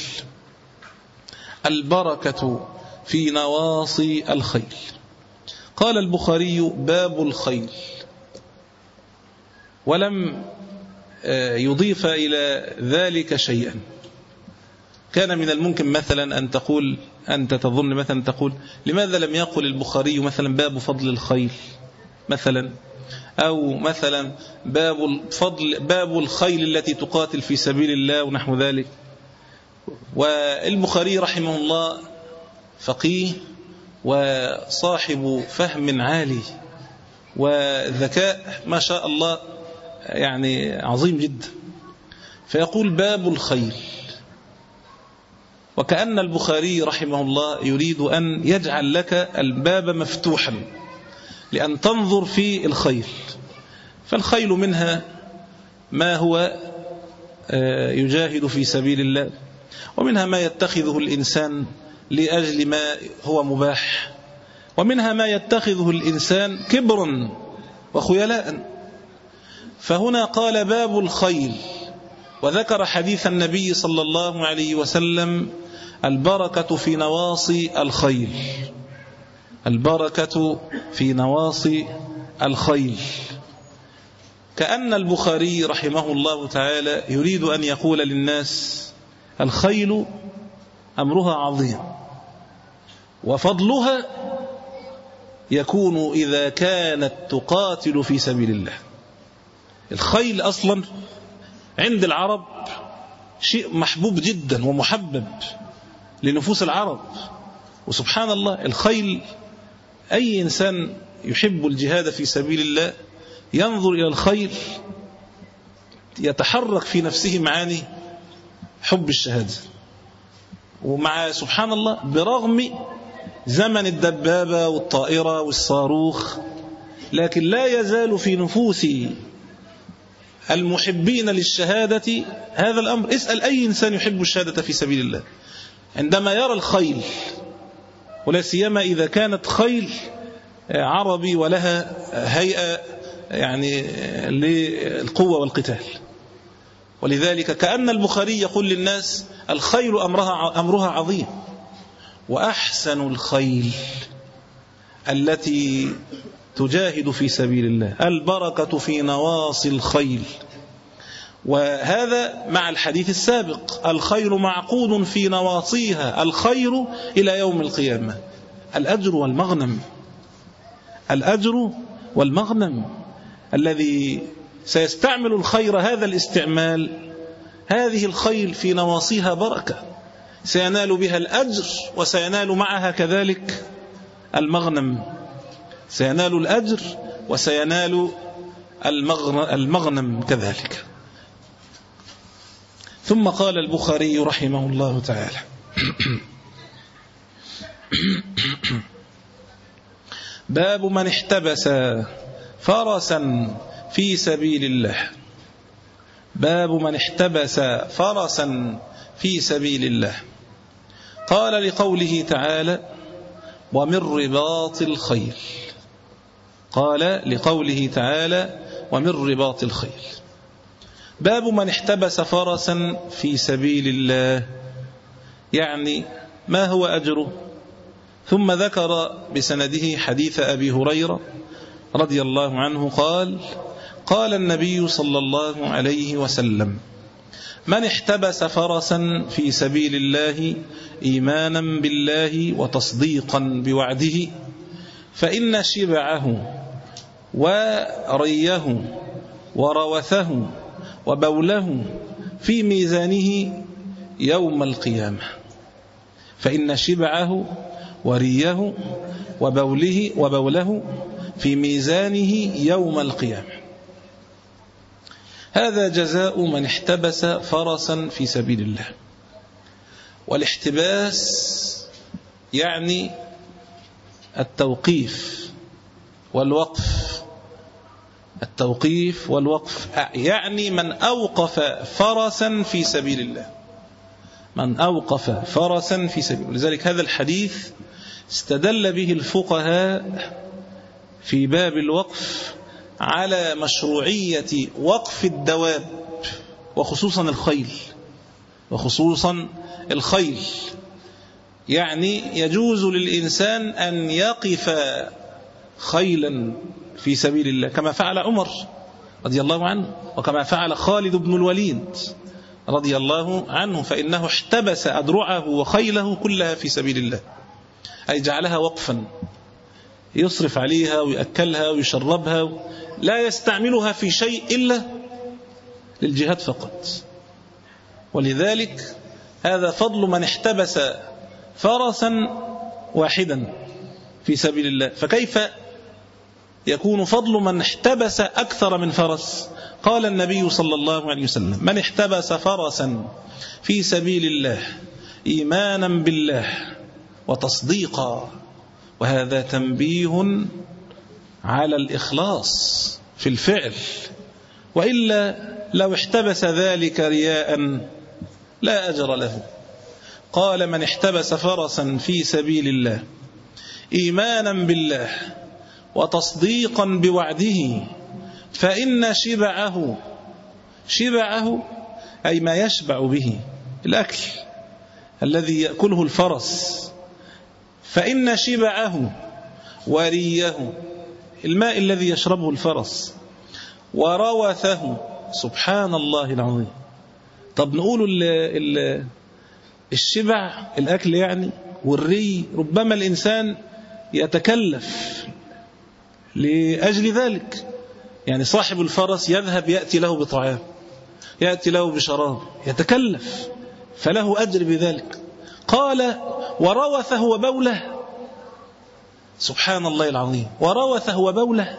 D: البركة في نواصي الخيل. قال البخاري باب الخيل ولم يضيف إلى ذلك شيئا. كان من الممكن مثلا أن تقول أنت تظن مثلا تقول لماذا لم يقل البخاري مثلا باب فضل الخيل مثلا، أو مثلا باب فضل باب الخيل التي تقاتل في سبيل الله ونحو ذلك. والبخاري رحمه الله فقيه وصاحب فهم عالي وذكاء ما شاء الله يعني عظيم جدا، فيقول باب الخيل، وكأن البخاري رحمه الله يريد أن يجعل لك الباب مفتوحا لأن تنظر في الخيل. فالخيل منها ما هو يجاهد في سبيل الله، ومنها ما يتخذه الإنسان لأجل ما هو مباح، ومنها ما يتخذه الإنسان كبرا وخيلاء. فهنا قال باب الخيل وذكر حديث النبي صلى الله عليه وسلم البركة في نواصي الخيل البركة في نواصي الخيل كأن البخاري رحمه الله تعالى يريد أن يقول للناس الخيل أمرها عظيم، وفضلها يكون إذا كانت تقاتل في سبيل الله. الخيل أصلا عند العرب شيء محبوب جدا ومحبب لنفوس العرب، وسبحان الله الخيل أي إنسان يحب الجهاد في سبيل الله ينظر إلى الخيل يتحرك في نفسه معاني حب الشهادة. ومع سبحان الله برغم زمن الدبابة والطائرة والصاروخ، لكن لا يزال في نفوس المحبين للشهادة هذا الأمر. اسأل أي إنسان يحب الشهادة في سبيل الله عندما يرى الخيل، ولا سيما إذا كانت خيل عربي ولها هيئة يعني للقوة والقتال. ولذلك كأن البخاري يقول للناس الخيل أمرها, أمرها عظيم، وأحسن الخيل التي تجاهد في سبيل الله البركة في نواصي الخيل. وهذا مع الحديث السابق الخير معقود في نواصيها الخير إلى يوم القيامة. الأجر والمغنم الأجر والمغنم الذي سيستعمل الخير هذا الاستعمال، هذه الخيل في نواصيها بركة سينال بها الأجر، وسينال معها كذلك المغنم، سينال الأجر وسينال المغنم كذلك. ثم قال البخاري رحمه الله تعالى باب من احتبس فرسا في سبيل الله باب من احتبس فرسا في سبيل الله. قال لقوله تعالى ومن رباط الخيل قال لقوله تعالى ومن رباط الخيل. باب من احتبس فرسا في سبيل الله، يعني ما هو أجره؟ ثم ذكر بسنده حديث أبي هريرة رضي الله عنه قال قال النبي صلى الله عليه وسلم من احتبس فرسا في سبيل الله إيمانا بالله وتصديقا بوعده فإن شبعه وريه وروثه وبوله في ميزانه يوم القيامة، فإن شبعه وريه وبوله وبوله في ميزانه يوم القيامة. هذا جزاء من احتبس فرسا في سبيل الله. والاحتباس يعني التوقيف والوقف، التوقيف والوقف يعني من أوقف فرسا في سبيل الله، من أوقف فرسا في سبيل الله. لذلك هذا الحديث استدل به الفقهاء في باب الوقف على مشروعية وقف الدواب، وخصوصا الخيل، وخصوصا الخيل. يعني يجوز للإنسان أن يقف خيلا في سبيل الله كما فعل عمر رضي الله عنه، وكما فعل خالد بن الوليد رضي الله عنه، فإنه احتبس أدرعه وخيله كلها في سبيل الله، أي جعلها وقفا يصرف عليها ويأكلها ويشربها، لا يستعملها في شيء إلا للجهاد فقط. ولذلك هذا فضل من احتبس فرسا واحدا في سبيل الله. فكيف يكون فضل من احتبس أكثر من فرس؟ قال النبي صلى الله عليه وسلم: من احتبس فرسا في سبيل الله إيمانا بالله وتصديقا. وهذا تنبيه على الإخلاص في الفعل، وإلا لو احتبس ذلك رياء لا أجر له. قال: من احتبس فرسا في سبيل الله إيمانا بالله وتصديقا بوعده فإن شبعه، شبعه أي ما يشبع به، الأكل الذي يأكله الفرس، فإن شبعه وريه الماء الذي يشربه الفرس، وروثه، سبحان الله العظيم. طب نقول ال ال الشبع الأكل يعني، والري ربما الإنسان يتكلف لأجل ذلك. يعني صاحب الفرس يذهب يأتي له بطعام، يأتي له بشراب، يتكلف، فله أجر بذلك. قال: وروثه وبوله، سبحان الله العظيم، وروثه وبوله،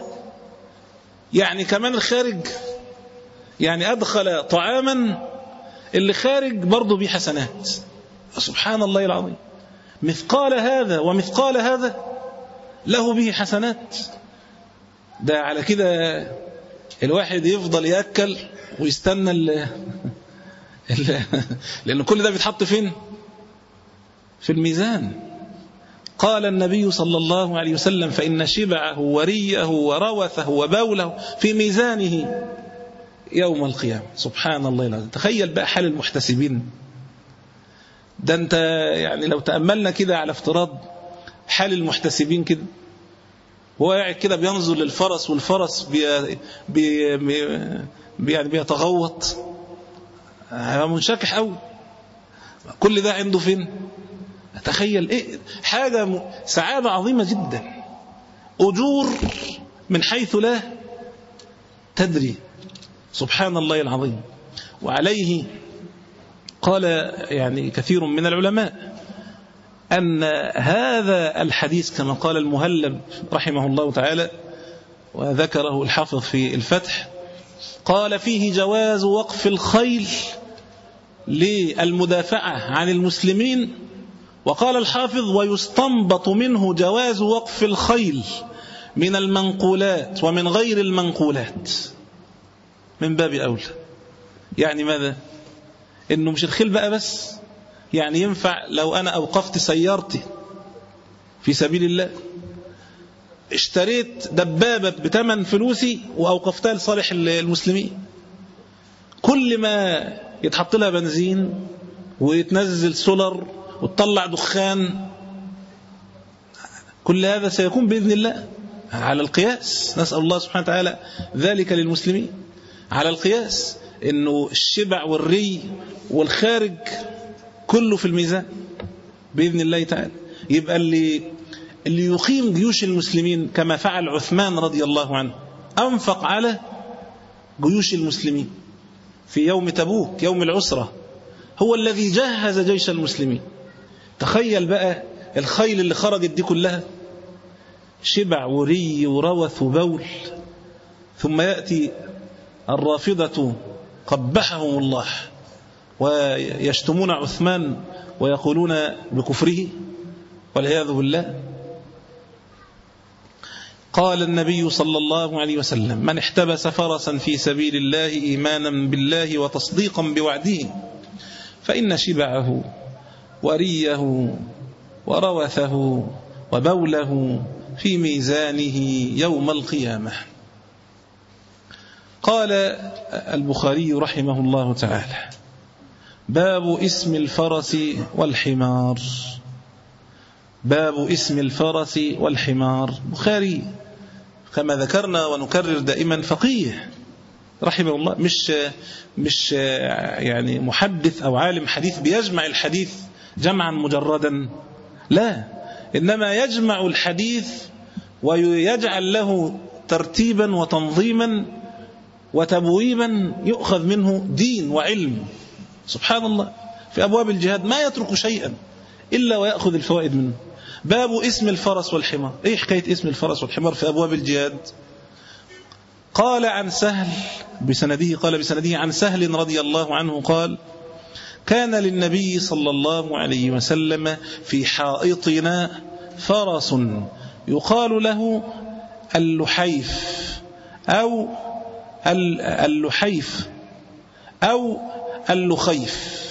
D: يعني كمان الخارج، يعني أدخل طعاما اللي خارج برضه به حسنات. سبحان الله العظيم، مثقال هذا ومثقال هذا له به حسنات. ده على كده الواحد يفضل يأكل ويستنى ال ال لأن كل ده بيتحط فين؟ في الميزان. قال النبي صلى الله عليه وسلم: فإن شبعه وريه وروثه وبوله في ميزانه يوم القيامة. سبحان الله العظيم. تخيل بقى حال المحتسبين. ده انت يعني لو تأملنا كده على افتراض حال المحتسبين كده، هو قاعد كده بينظر للفرس، والفرس بي بي بي يعني بيتغوط، منشكح قوي، كل ده عنده فين؟ تخيل ايه حاجة سعادة عظيمة جدا، أجور من حيث لا تدري. سبحان الله العظيم. وعليه قال يعني كثير من العلماء أن هذا الحديث كما قال المهلب رحمه الله تعالى، وذكره الحافظ في الفتح، قال: فيه جواز وقف الخيل للمدافعة عن المسلمين. وقال الحافظ: ويستنبط منه جواز وقف الخيل من المنقولات ومن غير المنقولات، من باب أولى. يعني ماذا؟ إنه مش الخيل بقى بس، يعني ينفع لو أنا أوقفت سيارتي في سبيل الله، اشتريت دبابة بثمن فلوسي وأوقفتها لصالح المسلمين، كل ما يتحط لها بنزين ويتنزل سولر وتطلع دخان، كل هذا سيكون بإذن الله على القياس. نسأل الله سبحانه وتعالى ذلك للمسلمين. على القياس إنه الشبع والري والخارج كله في الميزان بإذن الله تعالى. يبقى اللي اللي يقيم جيوش المسلمين كما فعل عثمان رضي الله عنه، أنفق على جيوش المسلمين في يوم تبوك يوم العسرة، هو الذي جهز جيش المسلمين. تخيل بقى الخيل اللي خرجت دي كلها شبع وري وروث وبول، ثم يأتي الرافضة قبحهم الله ويشتمون عثمان ويقولون بكفره والعياذ بالله. قال النبي صلى الله عليه وسلم: من احتبس فرسا في سبيل الله إيمانا بالله وتصديقا بوعده فإن شبعه وريه وروثه وبوله في ميزانه يوم القيامة. قال البخاري رحمه الله تعالى: باب اسم الفرس والحمار. باب اسم الفرس والحمار. بخاري كما ذكرنا ونكرر دائما فقيه رحمه الله، مش مش يعني محدث أو عالم حديث بيجمع الحديث جمعا مجردا، لا، إنما يجمع الحديث ويجعل له ترتيبا وتنظيما وتبويبا يؤخذ منه دين وعلم. سبحان الله، في أبواب الجهاد ما يترك شيئا إلا ويأخذ الفوائد منه. باب اسم الفرس والحمار. إيه حكاية اسم الفرس والحمار في أبواب الجهاد؟ قال عن سهل بسنده قال بسنده عن سهل رضي الله عنه قال: كان للنبي صلى الله عليه وسلم في حائطنا فرس يقال له اللحيف أو اللحيف أو اللخيف،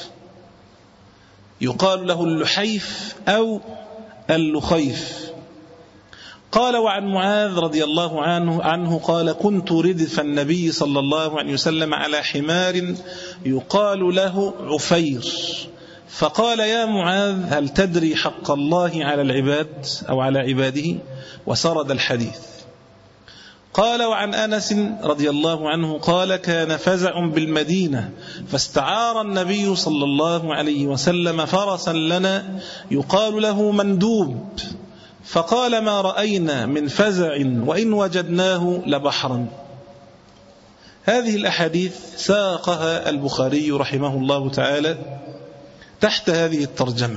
D: يقال له اللحيف أو اللخيف. قال وعن معاذ رضي الله عنه عنه قال: كنت ردف النبي صلى الله عليه وسلم على حمار يقال له عفير، فقال: يا معاذ هل تدري حق الله على العباد أو على عباده؟ وسرد الحديث. قال وعن أنس رضي الله عنه قال: كان فزع بالمدينة فاستعار النبي صلى الله عليه وسلم فرسا لنا يقال له مندوب، فقال: ما رأينا من فزع وإن وجدناه لبحرا. هذه الأحاديث ساقها البخاري رحمه الله تعالى تحت هذه الترجمة: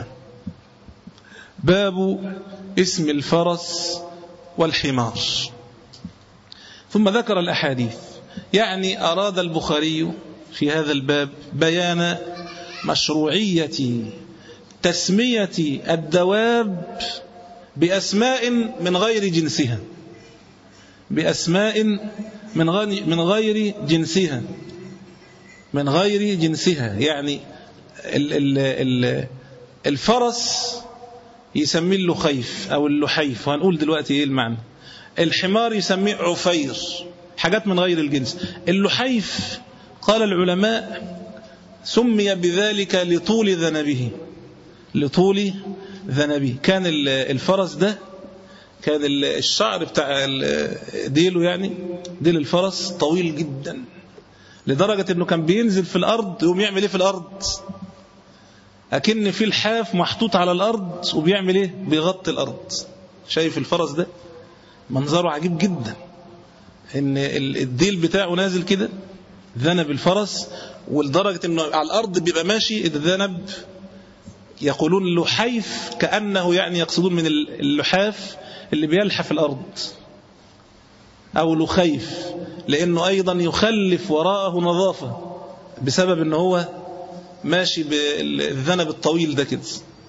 D: باب اسم الفرس والحمار. ثم ذكر الأحاديث، يعني أراد البخاري في هذا الباب بيان مشروعية تسمية الدواب بأسماء من غير جنسها، بأسماء من غير من غير جنسها من غير جنسها يعني ال ال ال الفرس يسميه اللخيف أو اللحيف، وهنقول دلوقتي إيه المعنى. الحمار يسميه عفير، حاجات من غير الجنس. اللحيف قال العلماء سمي بذلك لطول ذنبه، لطول ذنبه. كان الفرس ده كان الشعر بتاع ديله، يعني ديل الفرس طويل جدا لدرجة انه كان بينزل في الارض يقوم يعمل ايه في الارض؟ اكن في الحاف محطوط على الارض وبيعمل ايه؟ بيغطي الارض. شايف الفرس ده منظره عجيب جدا، ان الديل بتاعه نازل كده ذنب الفرس، ولدرجة انه على الارض بيبقى ماشي الذنب يقولون لحيف، كأنه يعني يقصدون من اللحاف اللي بيلحف الارض، او لخيف لانه ايضا يخلف وراءه نظافة بسبب انه هو ماشي بالذنب الطويل ده كده.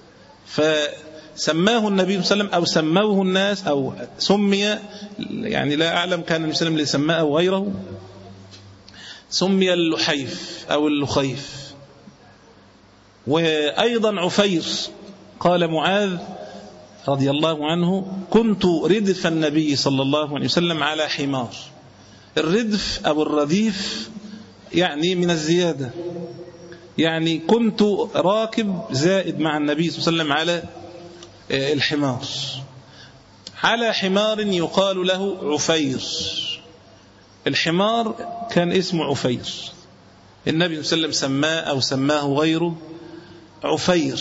D: فسماه النبي صلى الله عليه وسلم او سموه الناس او سمي، يعني لا اعلم كان النبي صلى الله عليه وسلم اللي سماه او غيره، سمي اللحيف او اللخيف. وأيضا عفير قال معاذ رضي الله عنه: كنت ردف النبي صلى الله عليه وسلم على حمار. الردف أو الرديف يعني من الزيادة، يعني كنت راكب زائد مع النبي صلى الله عليه وسلم على الحمار، على حمار يقال له عفير. الحمار كان اسمه عفير، النبي صلى الله عليه وسلم سماه أو سماه غيره عفير.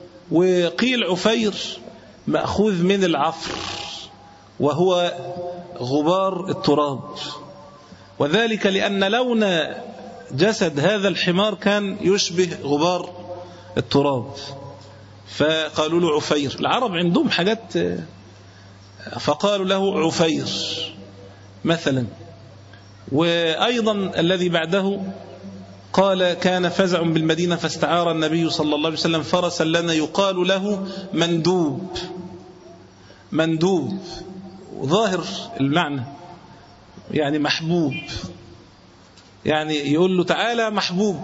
D: وقيل عفير مأخوذ من العفر، وهو غبار التراب، وذلك لأن لون جسد هذا الحمار كان يشبه غبار التراب، فقالوا له عفير. العرب عندهم حاجات، فقالوا له عفير مثلا. وأيضا الذي بعده قال كان فزع بالمدينة فاستعار النبي صلى الله عليه وسلم فرسا لنا يقال له مندوب. مندوب ظاهر المعنى يعني محبوب، يعني يقول له تعالى محبوب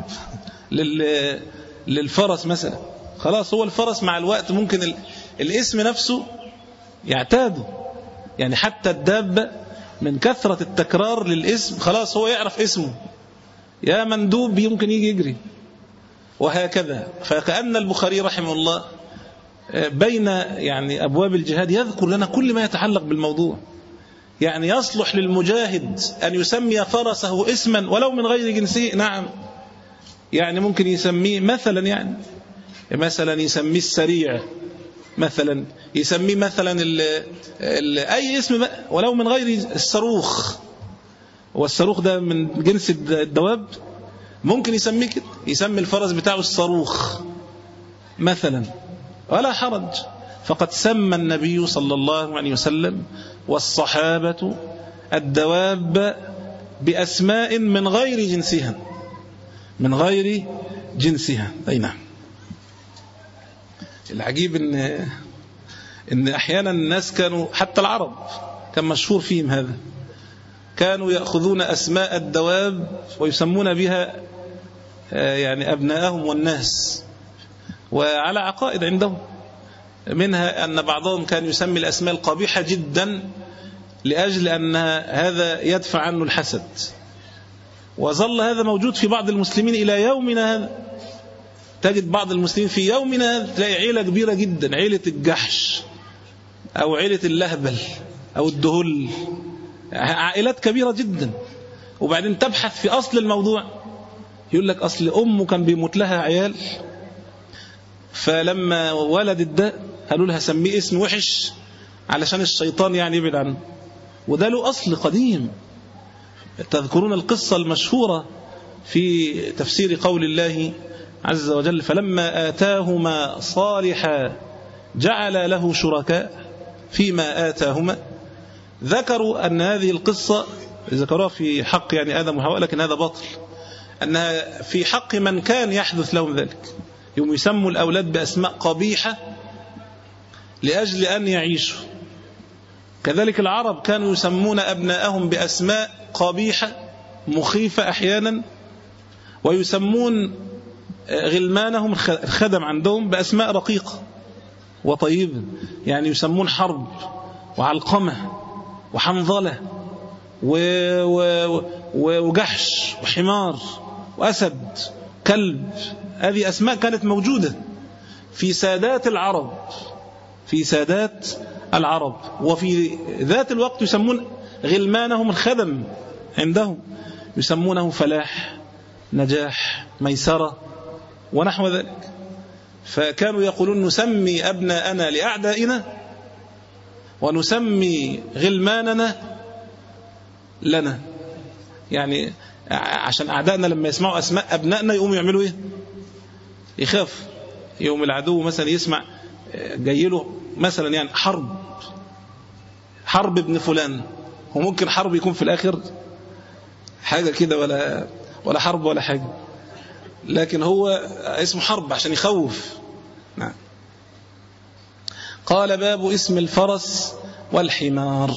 D: للفرس مثلا. خلاص هو الفرس مع الوقت ممكن الاسم نفسه يعتاده، يعني حتى الدابة من كثرة التكرار للاسم خلاص هو يعرف اسمه، يا مندوب يمكن يجي يجري، وهكذا. فكأن البخاري رحمه الله بين يعني أبواب الجهاد يذكر لنا كل ما يتعلق بالموضوع. يعني يصلح للمجاهد أن يسمي فرسه اسما ولو من غير جنسه، نعم، يعني ممكن يسميه مثلا يعني مثلا يسميه السريع مثلا، يسميه مثلا ال ال أي اسم ولو من غير الصاروخ، والصاروخ ده من جنس الدواب، ممكن يسميه كده، يسمي الفرس بتاعه الصاروخ مثلا ولا حرج. فقد سمى النبي صلى الله عليه وسلم والصحابة الدواب بأسماء من غير جنسها، من غير جنسها. أي نعم. العجيب إن إن أحيانا الناس كانوا، حتى العرب كان مشهور فيهم هذا، كانوا يأخذون أسماء الدواب ويسمون بها يعني أبناءهم والناس، وعلى عقائد عندهم. منها أن بعضهم كان يسمي الأسماء القبيحة جدا لأجل أن هذا يدفع عنه الحسد، وظل هذا موجود في بعض المسلمين إلى يومنا هذا. تجد بعض المسلمين في يومنا هذا تلاقي عيلة كبيرة جدا، عيلة الجحش أو عيلة اللهبل أو الدهل، عائلات كبيرة جدا، وبعدين تبحث في أصل الموضوع يقول لك أصل أمه كان بيموت لها عيال، فلما ولدت ده قالوا لها سميه اسم وحش علشان الشيطان يعني يبعد عنه، وده له أصل قديم. تذكرون القصة المشهورة في تفسير قول الله عز وجل فلما آتاهما صالحا جعل له شركاء فيما آتاهما. ذكروا أن هذه القصة ذكروها في حق يعني آدم وحواء، لكن هذا باطل، أنها في حق من كان يحدث لهم ذلك، يوم يسموا الأولاد بأسماء قبيحة لأجل أن يعيشوا. كذلك العرب كانوا يسمون أبناءهم بأسماء قبيحة مخيفة أحيانا، ويسمون غلمانهم الخدم عندهم بأسماء رقيقة وطيبة، يعني يسمون حرب وعلقمة وحنظلة وجحش وحمار وأسد كلب. هذه أسماء كانت موجودة في سادات العرب، في سادات العرب، وفي ذات الوقت يسمون غلمانهم الخدم عندهم، يسمونه فلاح، نجاح، ميسرة ونحو ذلك. فكانوا يقولون نسمي أبناءنا لأعدائنا ونسمي غلماننا لنا، يعني عشان أعدائنا لما يسمعوا أسماء أبنائنا يقوموا يعملوا إيه؟ يخاف. يوم العدو مثلا يسمع جاي له مثلا يعني حرب حرب ابن فلان، وممكن حرب يكون في الآخر حاجة كده ولا ولا حرب ولا حاجة، لكن هو اسمه حرب عشان يخوف. نعم. قال باب اسم الفرس والحمار.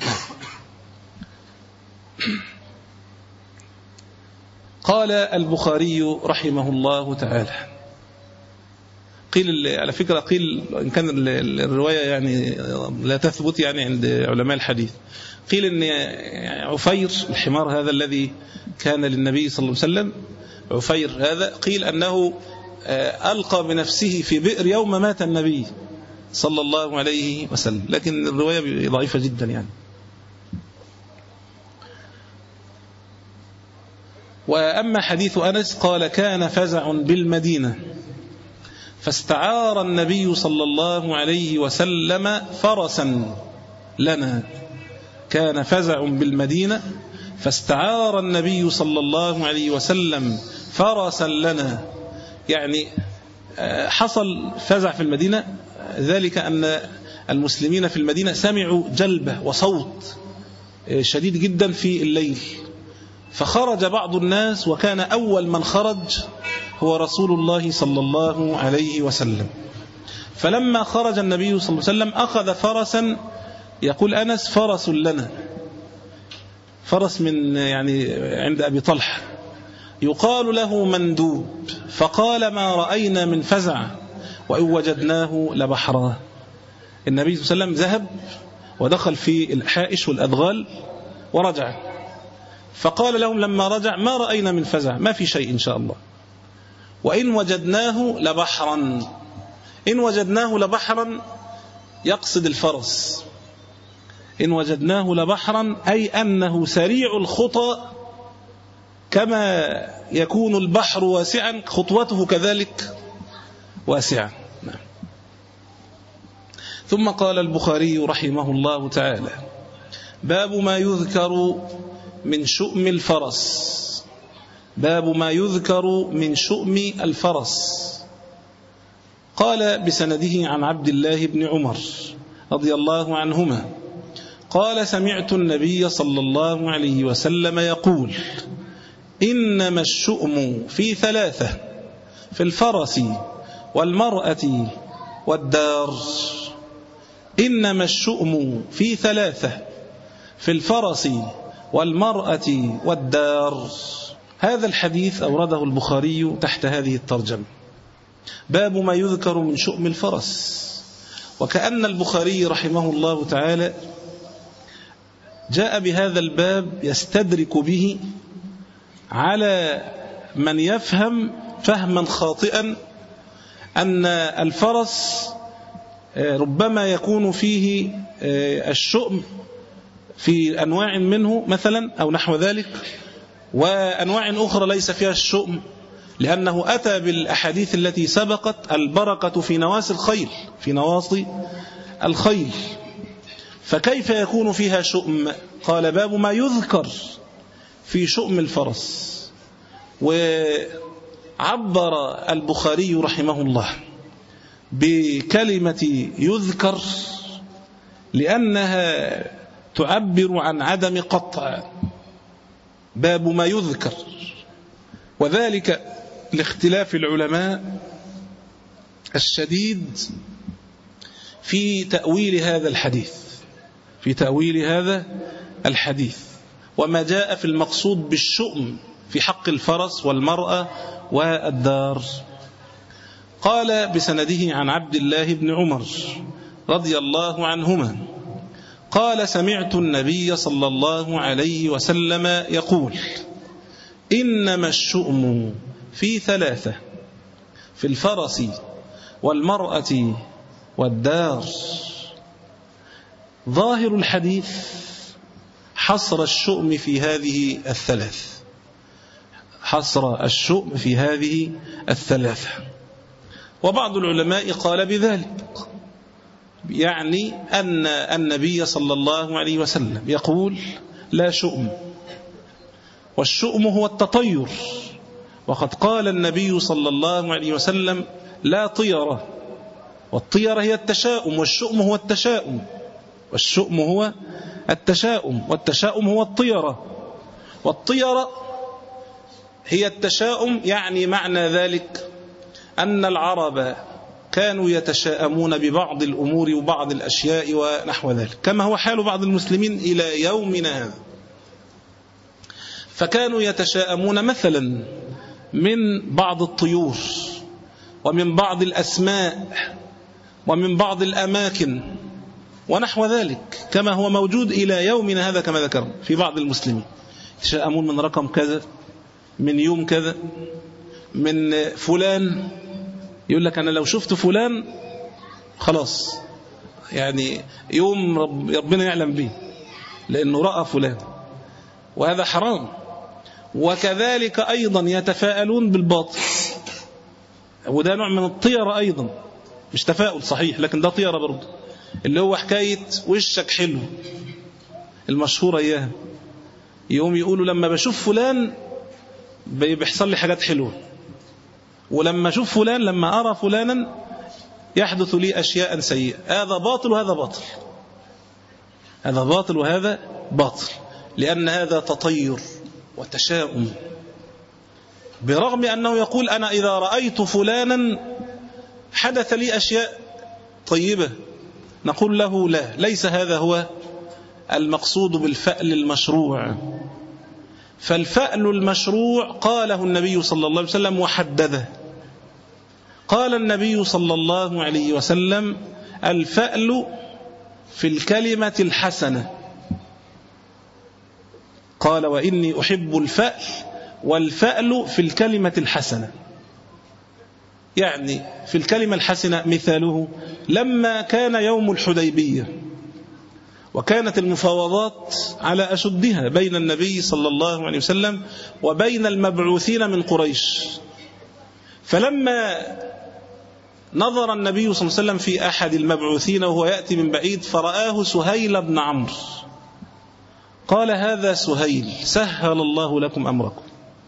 D: قال البخاري رحمه الله تعالى، قيل على فكرة قيل إن كان الرواية يعني لا تثبت يعني عند علماء الحديث، قيل إن عفير الحمار هذا الذي كان للنبي صلى الله عليه وسلم، عفير هذا قيل أنه ألقى بنفسه في بئر يوم مات النبي صلى الله عليه وسلم، لكن الرواية ضعيفة جدا يعني. وأما حديث أنس قال كان فزع بالمدينة فاستعار النبي صلى الله عليه وسلم فرسا لنا. كان فزع بالمدينة فاستعار النبي صلى الله عليه وسلم فرسا لنا، يعني حصل فزع في المدينة، ذلك أن المسلمين في المدينة سمعوا جلبة وصوت شديد جدا في الليل، فخرج بعض الناس، وكان أول من خرج هو رسول الله صلى الله عليه وسلم. فلما خرج النبي صلى الله عليه وسلم أخذ فرسا، يقول أنس فرس لنا، فرس من يعني عند أبي طلحة، يقال له مندوب، فقال ما رأينا من فزع وإن وجدناه لبحراه. النبي صلى الله عليه وسلم ذهب ودخل في الحائش والأدغال ورجع، فقال لهم لما رجع ما رأينا من فزع، ما في شيء إن شاء الله، وإن وجدناه لبحرا. إن وجدناه لبحرا يقصد الفرس، إن وجدناه لبحرا أي أنه سريع الخطى، كما يكون البحر واسعا خطوته كذلك واسعا. نعم. ثم قال البخاري رحمه الله تعالى: باب ما يذكر من شؤم الفرس. باب ما يذكر من شؤم الفرس. قال بسنده عن عبد الله بن عمر رضي الله عنهما قال: سمعت النبي صلى الله عليه وسلم يقول: إنما الشؤم في ثلاثة، في الفرس والمرأة والدار. إنما الشؤم في ثلاثة، في الفرس والمرأة والدار. هذا الحديث أورده البخاري تحت هذه الترجمة: باب ما يذكر من شؤم الفرس. وكأن البخاري رحمه الله تعالى جاء بهذا الباب يستدرك به على من يفهم فهما خاطئا أن الفرس ربما يكون فيه الشؤم في أنواع منه مثلا أو نحو ذلك، وأنواع أخرى ليس فيها الشؤم، لأنه أتى بالأحاديث التي سبقت: البركة في نواصي الخيل، في نواصي الخيل، فكيف يكون فيها شؤم؟ قال: باب ما يذكر في شؤم الفرس. وعبر البخاري رحمه الله بكلمة يذكر لأنها تعبر عن عدم قطع. باب ما يذكر، وذلك لاختلاف العلماء الشديد في تأويل هذا الحديث، في تأويل هذا الحديث وما جاء في المقصود بالشؤم في حق الفرس والمرأة والدار. قال بسنده عن عبد الله بن عمر رضي الله عنهما قال: سمعت النبي صلى الله عليه وسلم يقول: إنما الشؤم في ثلاثة، في الفرس والمرأة والدار. ظاهر الحديث حصر الشؤم في هذه الثلاث، حصر الشؤم في هذه الثلاثة. وبعض العلماء قال بذلك، يعني أن النبي صلى الله عليه وسلم يقول: لا شؤم، والشؤم هو التطير، وقد قال النبي صلى الله عليه وسلم: لا طيرة، والطيرة هي التشاؤم، والشؤم هو التشاؤم، والشؤم هو التشاؤم، والتشاؤم هو الطيرة، والطيرة هي التشاؤم. يعني معنى ذلك أن العرب كانوا يتشاءمون ببعض الأمور وبعض الأشياء ونحو ذلك، كما هو حال بعض المسلمين إلى يومنا هذا. فكانوا يتشاءمون مثلا من بعض الطيور، ومن بعض الأسماء، ومن بعض الأماكن ونحو ذلك، كما هو موجود إلى يومنا هذا كما ذكرنا في بعض المسلمين. يتشاءمون من رقم كذا، من يوم كذا، من فلان. يقول لك أنا لو شفت فلان خلاص، يعني يوم رب ربنا يعلم به لأنه رأى فلان، وهذا حرام. وكذلك أيضا يتفاءلون بالباطل، وده نوع من الطيرة أيضا، مش تفاؤل صحيح لكن ده طيرة برضه، اللي هو حكاية وشك حلو، المشهورة إياها، يقوم يقولوا لما بشوف فلان بيحصل لي حاجات حلوة، ولما أشوف فلان لما أرى فلانا يحدث لي أشياء سيئة. هذا باطل وهذا باطل، هذا باطل وهذا باطل، لأن هذا تطير وتشاؤم، برغم أنه يقول أنا إذا رأيت فلانا حدث لي أشياء طيبة. نقول له لا، ليس هذا هو المقصود بالفأل المشروع. فالفأل المشروع قاله النبي صلى الله عليه وسلم وحدده. قال النبي صلى الله عليه وسلم الفأل في الكلمة الحسنة، قال وإني أحب الفأل، والفأل في الكلمة الحسنة. يعني في الكلمة الحسنة مثاله لما كان يوم الحديبية وكانت المفاوضات على أشدها بين النبي صلى الله عليه وسلم وبين المبعوثين من قريش، فلما نظر النبي صلى الله عليه وسلم في أحد المبعوثين وهو يأتي من بعيد فرآه سهيل بن عمرو، قال هذا سهيل سهل الله لكم أمركم.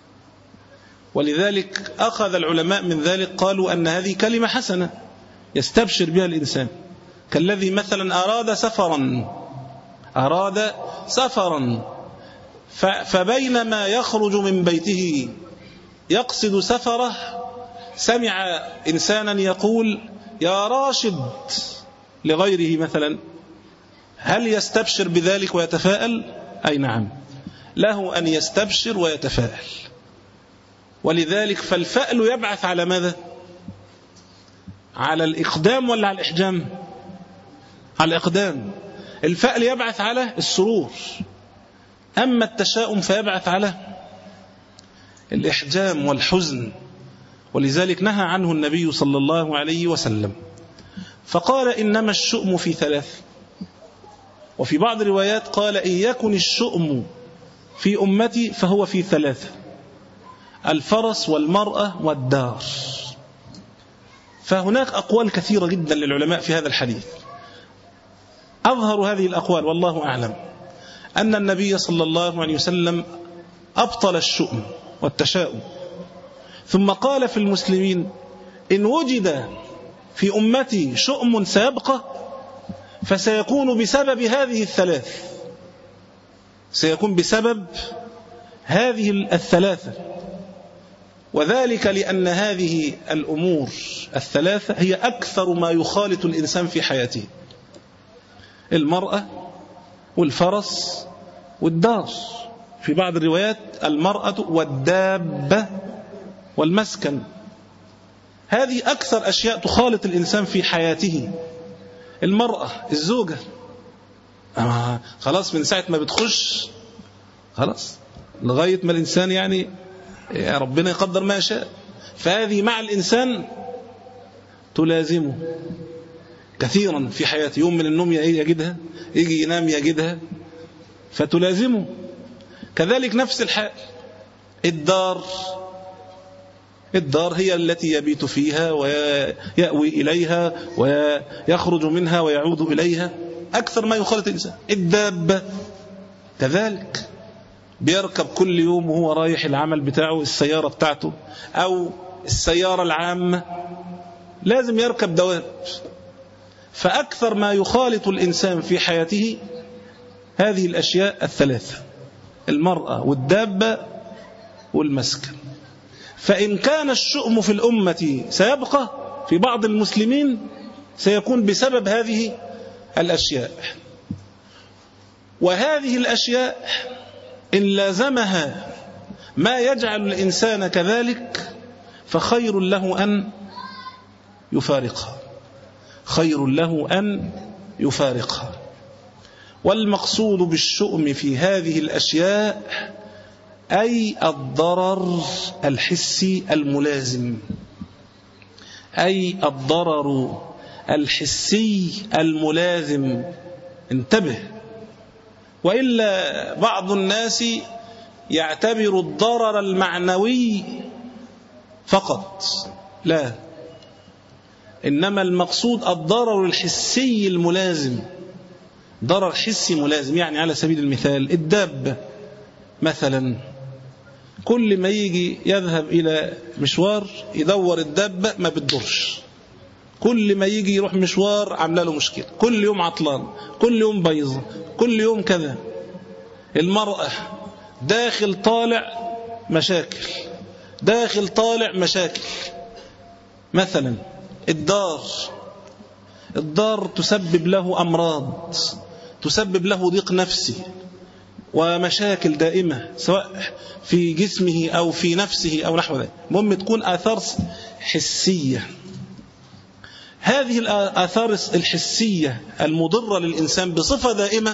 D: ولذلك أخذ العلماء من ذلك قالوا أن هذه كلمة حسنة يستبشر بها الإنسان، كالذي مثلا أراد سفرا أراد سفرا فبينما يخرج من بيته يقصد سفره سمع إنسانا يقول يا راشد لغيره مثلا، هل يستبشر بذلك ويتفاءل؟ أي نعم، له أن يستبشر ويتفاءل. ولذلك فالفأل يبعث على ماذا؟ على الإقدام ولا على الإحجام؟ على الإقدام. الفأل يبعث على السرور، أما التشاؤم فيبعث على الإحجام والحزن. ولذلك نهى عنه النبي صلى الله عليه وسلم، فقال إنما الشؤم في ثلاث. وفي بعض الروايات قال إن يكن الشؤم في أمتي فهو في ثلاثة: الفرس والمرأة والدار. فهناك أقوال كثيرة جدا للعلماء في هذا الحديث. أظهر هذه الأقوال والله أعلم أن النبي صلى الله عليه وسلم أبطل الشؤم والتشاؤم، ثم قال في المسلمين إن وجد في أمتي شؤم سيبقى فسيكون بسبب هذه الثلاث، سيكون بسبب هذه الثلاثة. وذلك لأن هذه الأمور الثلاثة هي أكثر ما يخالط الإنسان في حياته: المرأة والفرس والدار، في بعض الروايات المرأة والدابة والمسكن. هذه أكثر أشياء تخالط الإنسان في حياته. المرأة الزوجة آه خلاص من ساعة ما بتخش خلاص لغاية ما الإنسان يعني يا ربنا يقدر ما يشاء، فهذه مع الإنسان تلازمه كثيرا في حياته. يوم من النوم يجدها، يجي ينام يجدها، فتلازمه. كذلك نفس الحال الدار، الدار هي التي يبيت فيها ويأوي إليها ويخرج منها ويعود إليها، أكثر ما يخالط الإنسان. الدابة كذلك، بيركب كل يوم وهو رايح العمل بتاعه السيارة بتاعته أو السيارة العامة، لازم يركب دواب. فأكثر ما يخالط الإنسان في حياته هذه الأشياء الثلاثة: المرأة والدابة والمسكن. فإن كان الشؤم في الأمة سيبقى في بعض المسلمين سيكون بسبب هذه الأشياء. وهذه الأشياء إن لازمها ما يجعل الإنسان كذلك فخير له أن يفارقها، خير له أن يفارقها. والمقصود بالشؤم في هذه الأشياء أي الضرر الحسي الملازم، أي الضرر الحسي الملازم. انتبه، وإلا بعض الناس يعتبر الضرر المعنوي فقط، لا، إنما المقصود الضرر الحسي الملازم. ضرر حسي ملازم. يعني على سبيل المثال الدابة مثلا، كل ما يجي يذهب إلى مشوار يدور الدابة ما بتدورش، كل ما يجي يروح مشوار عامله له مشكلة، كل يوم عطلان، كل يوم بيضة، كل يوم كذا. المرأة داخل طالع مشاكل، داخل طالع مشاكل. مثلا الدار، الدار تسبب له أمراض، تسبب له ضيق نفسي ومشاكل دائمة سواء في جسمه أو في نفسه أو نحو ذلك. المهم تكون آثار حسية. هذه الآثار الحسية المضرة للإنسان بصفة دائمة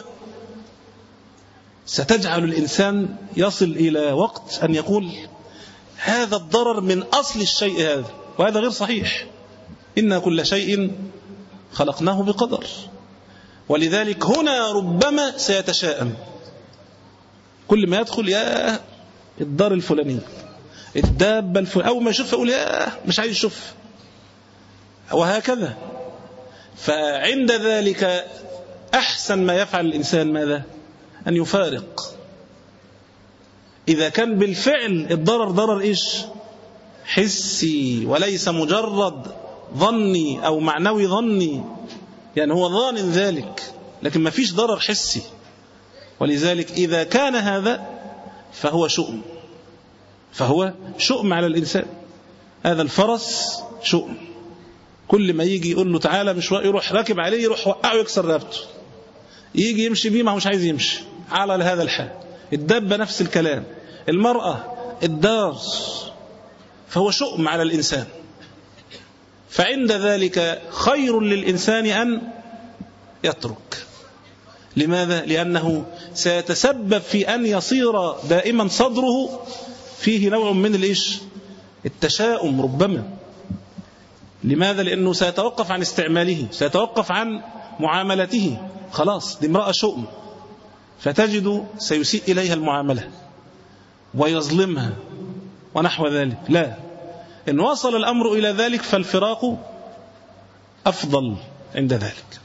D: ستجعل الإنسان يصل إلى وقت أن يقول هذا الضرر من أصل الشيء هذا، وهذا غير صحيح. إن كل شيء خلقناه بقدر. ولذلك هنا ربما سيتشائم، كل ما يدخل يا الدار الفلانية، الدابة الفلانية، أول ما يشوف يقول يا مش عايز يشوف، وهكذا. فعند ذلك أحسن ما يفعل الإنسان ماذا؟ أن يفارق. إذا كان بالفعل الضرر ضرر إيش؟ حسي، وليس مجرد ظني أو معنوي ظني، يعني هو ظان ذلك لكن ما فيش ضرر حسي. ولذلك إذا كان هذا فهو شؤم، فهو شؤم على الإنسان. هذا الفرس شؤم، كل ما يجي يقول له تعالى مش يروح راكب عليه، يروح وقعه يكسر رقبته، يجي يمشي بيه ما هوش عايز يمشي على هذا الحال. الدابة نفس الكلام، المرأة، الدار، فهو شؤم على الإنسان. فعند ذلك خير للإنسان أن يترك. لماذا؟ لأنه سيتسبب في أن يصير دائما صدره فيه نوع من الإيش؟ التشاؤم ربما. لماذا؟ لأنه سيتوقف عن استعماله، سيتوقف عن معاملته. خلاص دي امرأة شؤم، فتجد سيسيء إليها المعاملة ويظلمها ونحو ذلك. لا، إن وصل الأمر إلى ذلك فالفراق أفضل عند ذلك.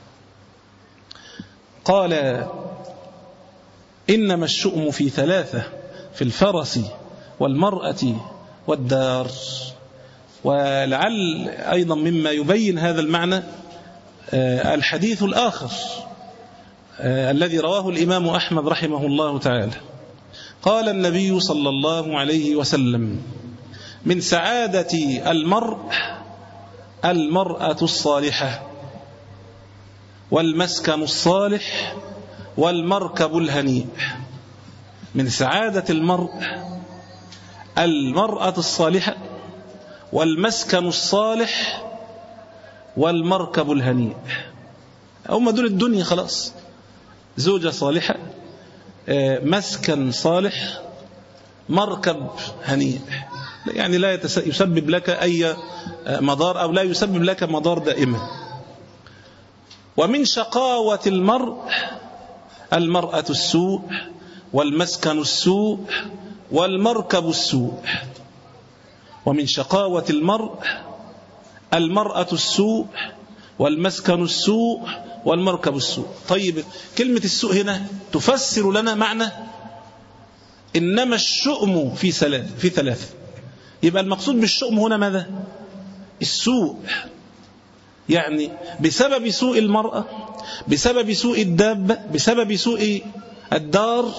D: قال إنما الشؤم في ثلاثة، في الفرس والمرأة والدار. ولعل أيضا مما يبين هذا المعنى الحديث الآخر الذي رواه الإمام أحمد رحمه الله تعالى. قال النبي صلى الله عليه وسلم من سعادة المرء المرأة الصالحة والمسكن الصالح والمركب الهنيء. من سعادة المرء المرأة الصالحة والمسكن الصالح والمركب الهنيء. هم دول الدنيا خلاص، زوجة صالحة، مسكن صالح، مركب هنيء. يعني لا يسبب لك أي مضار أو لا يسبب لك مضار دائما. ومن شقاوة المرء المرأة السوء والمسكن السوء والمركب السوء. ومن شقاوة المرء المرأة السوء والمسكن السوء والمركب السوء. طيب كلمة السوء هنا تفسر لنا معنى إنما الشؤم في ثلاث في ثلاث يبقى المقصود بالشؤم هنا ماذا؟ السوء، يعني بسبب سوء المرأة، بسبب سوء الدابة، بسبب سوء الدار،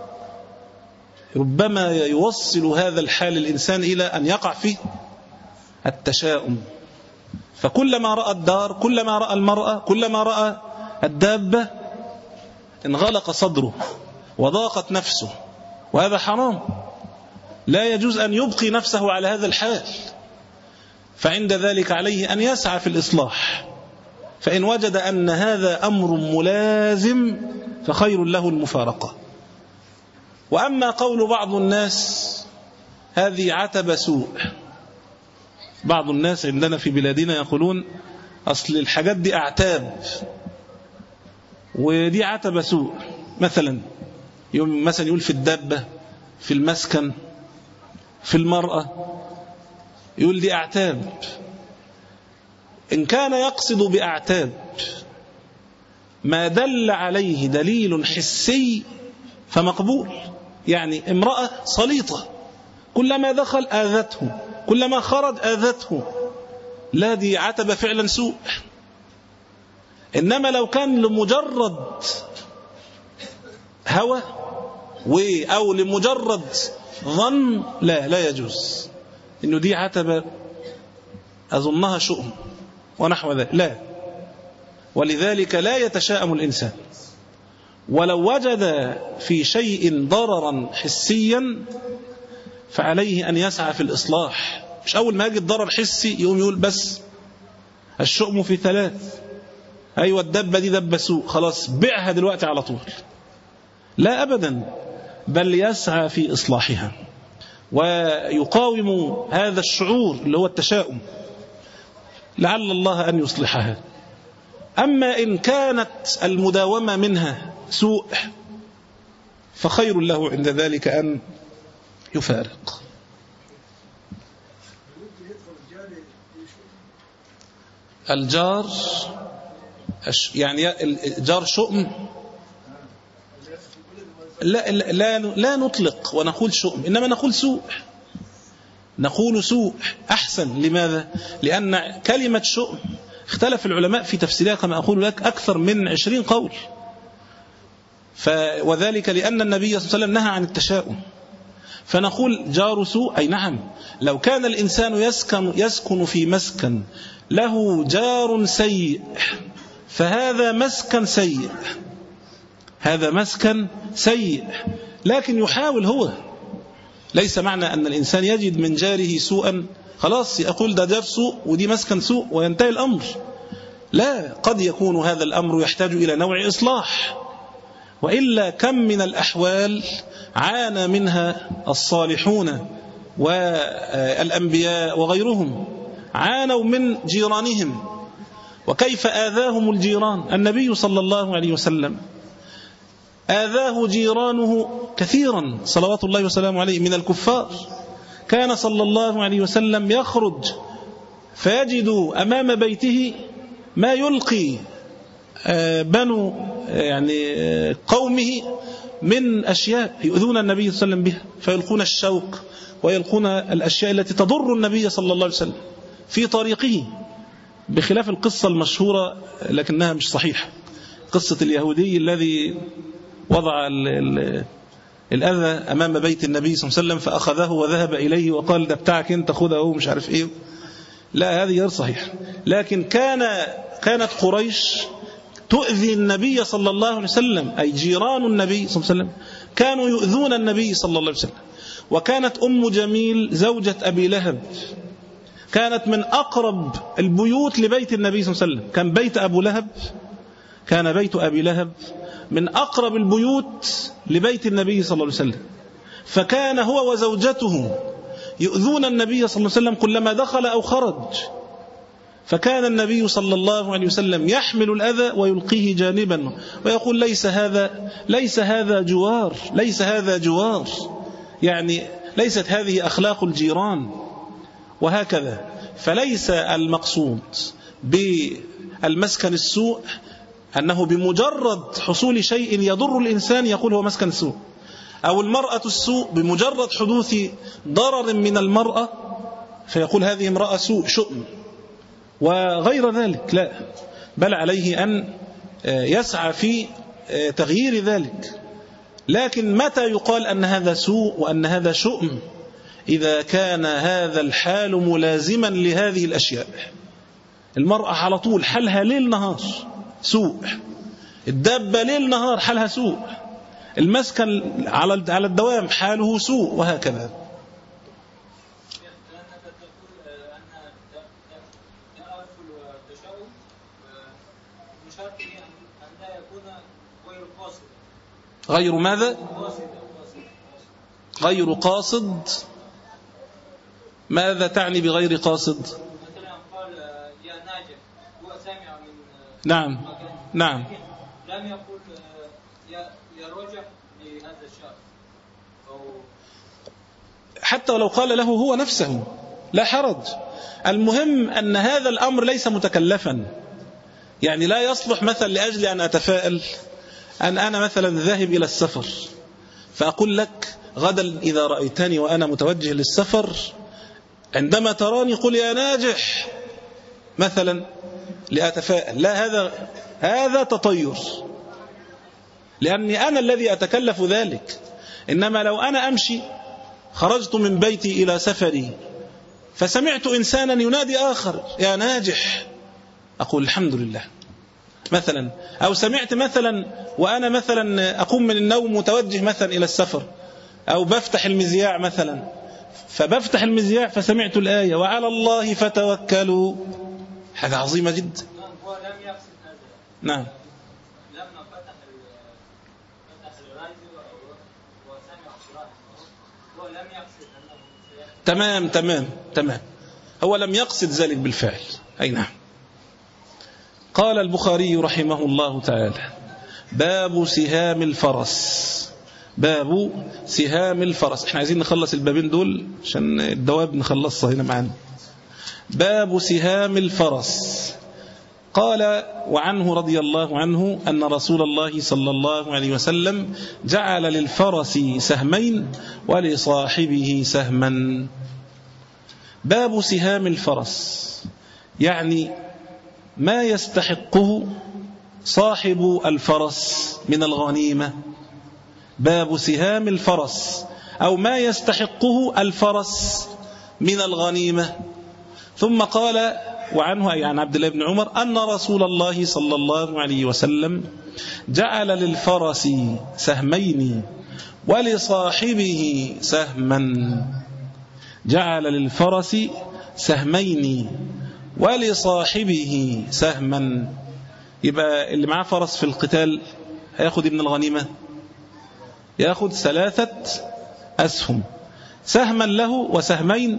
D: ربما يوصل هذا الحال الإنسان إلى أن يقع فيه التشاؤم. فكلما رأى الدار، كلما رأى المرأة، كلما رأى الدابة انغلق صدره وضاقت نفسه، وهذا حرام. لا يجوز أن يبقي نفسه على هذا الحال. فعند ذلك عليه أن يسعى في الإصلاح، فإن وجد أن هذا أمر ملازم فخير له المفارقة. وأما قول بعض الناس هذه عتب سوء، بعض الناس عندنا في بلادنا يقولون أصل الحاجات دي أعتاب ودي عتب سوء. مثلا يوم مثلا يقول في الدابة، في المسكن، في المرأة، يقول دي أعتاب. إن كان يقصد بأعتاب ما دل عليه دليل حسي فمقبول. يعني امرأة صليطة كلما دخل آذته، كلما خرج آذته، لا دي عتب فعلا سوء. إنما لو كان لمجرد هوى أو لمجرد ظن لا لا يجوز إنه دي عتب أظنها شؤم ونحو ذلك، لا. ولذلك لا يتشاءم الإنسان، ولو وجد في شيء ضررا حسيا فعليه أن يسعى في الإصلاح. مش أول ما يجد ضرر حسي يقوم يقول بس الشؤم في ثلاث، أيوة الدبة دي دبة سوء خلاص بيعها دلوقتي على طول، لا أبدا، بل يسعى في إصلاحها ويقاوم هذا الشعور اللي هو التشاؤم لعل الله أن يصلحها. أما إن كانت المداومة منها سوء فخير له عند ذلك أن يفارق. الجار يعني الجار شؤم لا, لا, لا نطلق ونقول شؤم، إنما نقول سوء، نقول سوء أحسن. لماذا؟ لأن كلمة شؤم اختلف العلماء في تفسيرها كما أقول لك أكثر من عشرين قول، وذلك لأن النبي صلى الله عليه وسلم نهى عن التشاؤم. فنقول جار سوء، أي نعم لو كان الإنسان يسكن, يسكن في مسكن له جار سيء فهذا مسكن سيء، هذا مسكن سيء، لكن يحاول هو. ليس معنى أن الإنسان يجد من جاره سوءا خلاص يقول ده جار سوء ودي مسكن سوء وينتهي الأمر، لا، قد يكون هذا الأمر يحتاج إلى نوع إصلاح. وإلا كم من الأحوال عانى منها الصالحون والأنبياء وغيرهم، عانوا من جيرانهم وكيف آذاهم الجيران. النبي صلى الله عليه وسلم آذاه جيرانه كثيرا صلوات الله وسلامه عليه من الكفار. كان صلى الله عليه وسلم يخرج فيجد أمام بيته ما يلقي بنو يعني قومه من أشياء يؤذون النبي صلى الله عليه وسلم بها، فيلقون الشوك ويلقون الأشياء التي تضر النبي صلى الله عليه وسلم في طريقه، بخلاف القصة المشهورة لكنها مش صحيحة، قصة اليهودي الذي وضع ال ال الأذى أمام بيت النبي صلى الله عليه وسلم فأخذه وذهب إليه وقال ده بتاعك انت خذه ومش عارف إيه. لا، هذه غير صحيح. لكن كان كانت قريش تؤذي النبي صلى الله عليه وسلم، أي جيران النبي صلى الله عليه وسلم كانوا يؤذون النبي صلى الله عليه وسلم. وكانت أم جميل زوجة أبي لهب كانت من أقرب البيوت لبيت النبي صلى الله عليه وسلم، كان بيت أبو لهب كان بيت أبي لهب من أقرب البيوت لبيت النبي صلى الله عليه وسلم. فكان هو وزوجته يؤذون النبي صلى الله عليه وسلم كلما دخل أو خرج، فكان النبي صلى الله عليه وسلم يحمل الأذى ويلقيه جانبا ويقول ليس هذا ليس هذا جوار ليس هذا جوار يعني ليست هذه أخلاق الجيران، وهكذا. فليس المقصود بالمسكن السوء أنه بمجرد حصول شيء يضر الإنسان يقول هو مسكن سوء، أو المرأة السوء بمجرد حدوث ضرر من المرأة فيقول هذه امرأة سوء شؤم وغير ذلك، لا، بل عليه أن يسعى في تغيير ذلك. لكن متى يقال أن هذا سوء وأن هذا شؤم؟ إذا كان هذا الحال ملازما لهذه الأشياء. المرأة على طول حالها ليل نهار سوء، الدابة ليل نهار حالها سوء، المسكن على الدوام حاله سوء، وهكذا. غير ماذا؟ غير قاصد. ماذا تعني بغير قاصد؟
E: مثلا قال يا ناجح، هو سامع من
D: نعم نعم
E: لم يقل يا يا رجح لهذا الشخص،
D: حتى ولو قال له هو نفسه لا حرج. المهم أن هذا الأمر ليس متكلفا، يعني لا يصلح مثلا لأجل أن أتفائل أن أنا مثلا ذاهب إلى السفر فأقول لك غدا إذا رأيتني وأنا متوجه للسفر عندما تراني قل يا ناجح مثلا لأتفائل. لا، هذا هذا تطير، لأني أنا الذي أتكلف ذلك. إنما لو أنا أمشي خرجت من بيتي إلى سفري فسمعت إنسانا ينادي آخر يا ناجح أقول الحمد لله مثلا. أو سمعت مثلا وأنا مثلا أقوم من النوم متوجه مثلا إلى السفر، أو بفتح المذياع مثلا فبفتح المذياع فسمعت الآية وعلى الله فتوكلوا، حاجة عظيمة جدا.
E: هو لم يقصد هذا.
D: نعم.
E: لما فتح فتح الراديو وسمع صراحة هو لم يقصد أنه
D: تمام تمام تمام هو لم يقصد ذلك بالفعل. أي نعم. قال البخاري رحمه الله تعالى باب سهام الفرس. باب سهام الفرس. احنا عايزين نخلص البابين دول عشان الدواب نخلصها هنا معانا. باب سهام الفرس. قال وعنه رضي الله عنه أن رسول الله صلى الله عليه وسلم جعل للفرس سهمين ولصاحبه سهما. باب سهام الفرس يعني ما يستحقه صاحب الفرس من الغنيمة. باب سهام الفرس أو ما يستحقه الفرس من الغنيمة. ثم قال وعنه أي عن عبد الله بن عمر أن رسول الله صلى الله عليه وسلم جعل للفرس سهمين ولصاحبه سهما. جعل للفرس سهمين ولصاحبه سهما. يبقى اللي معاه فرس في القتال هياخد من الغنيمة ياخد ثلاثة أسهم، سهما له وسهمين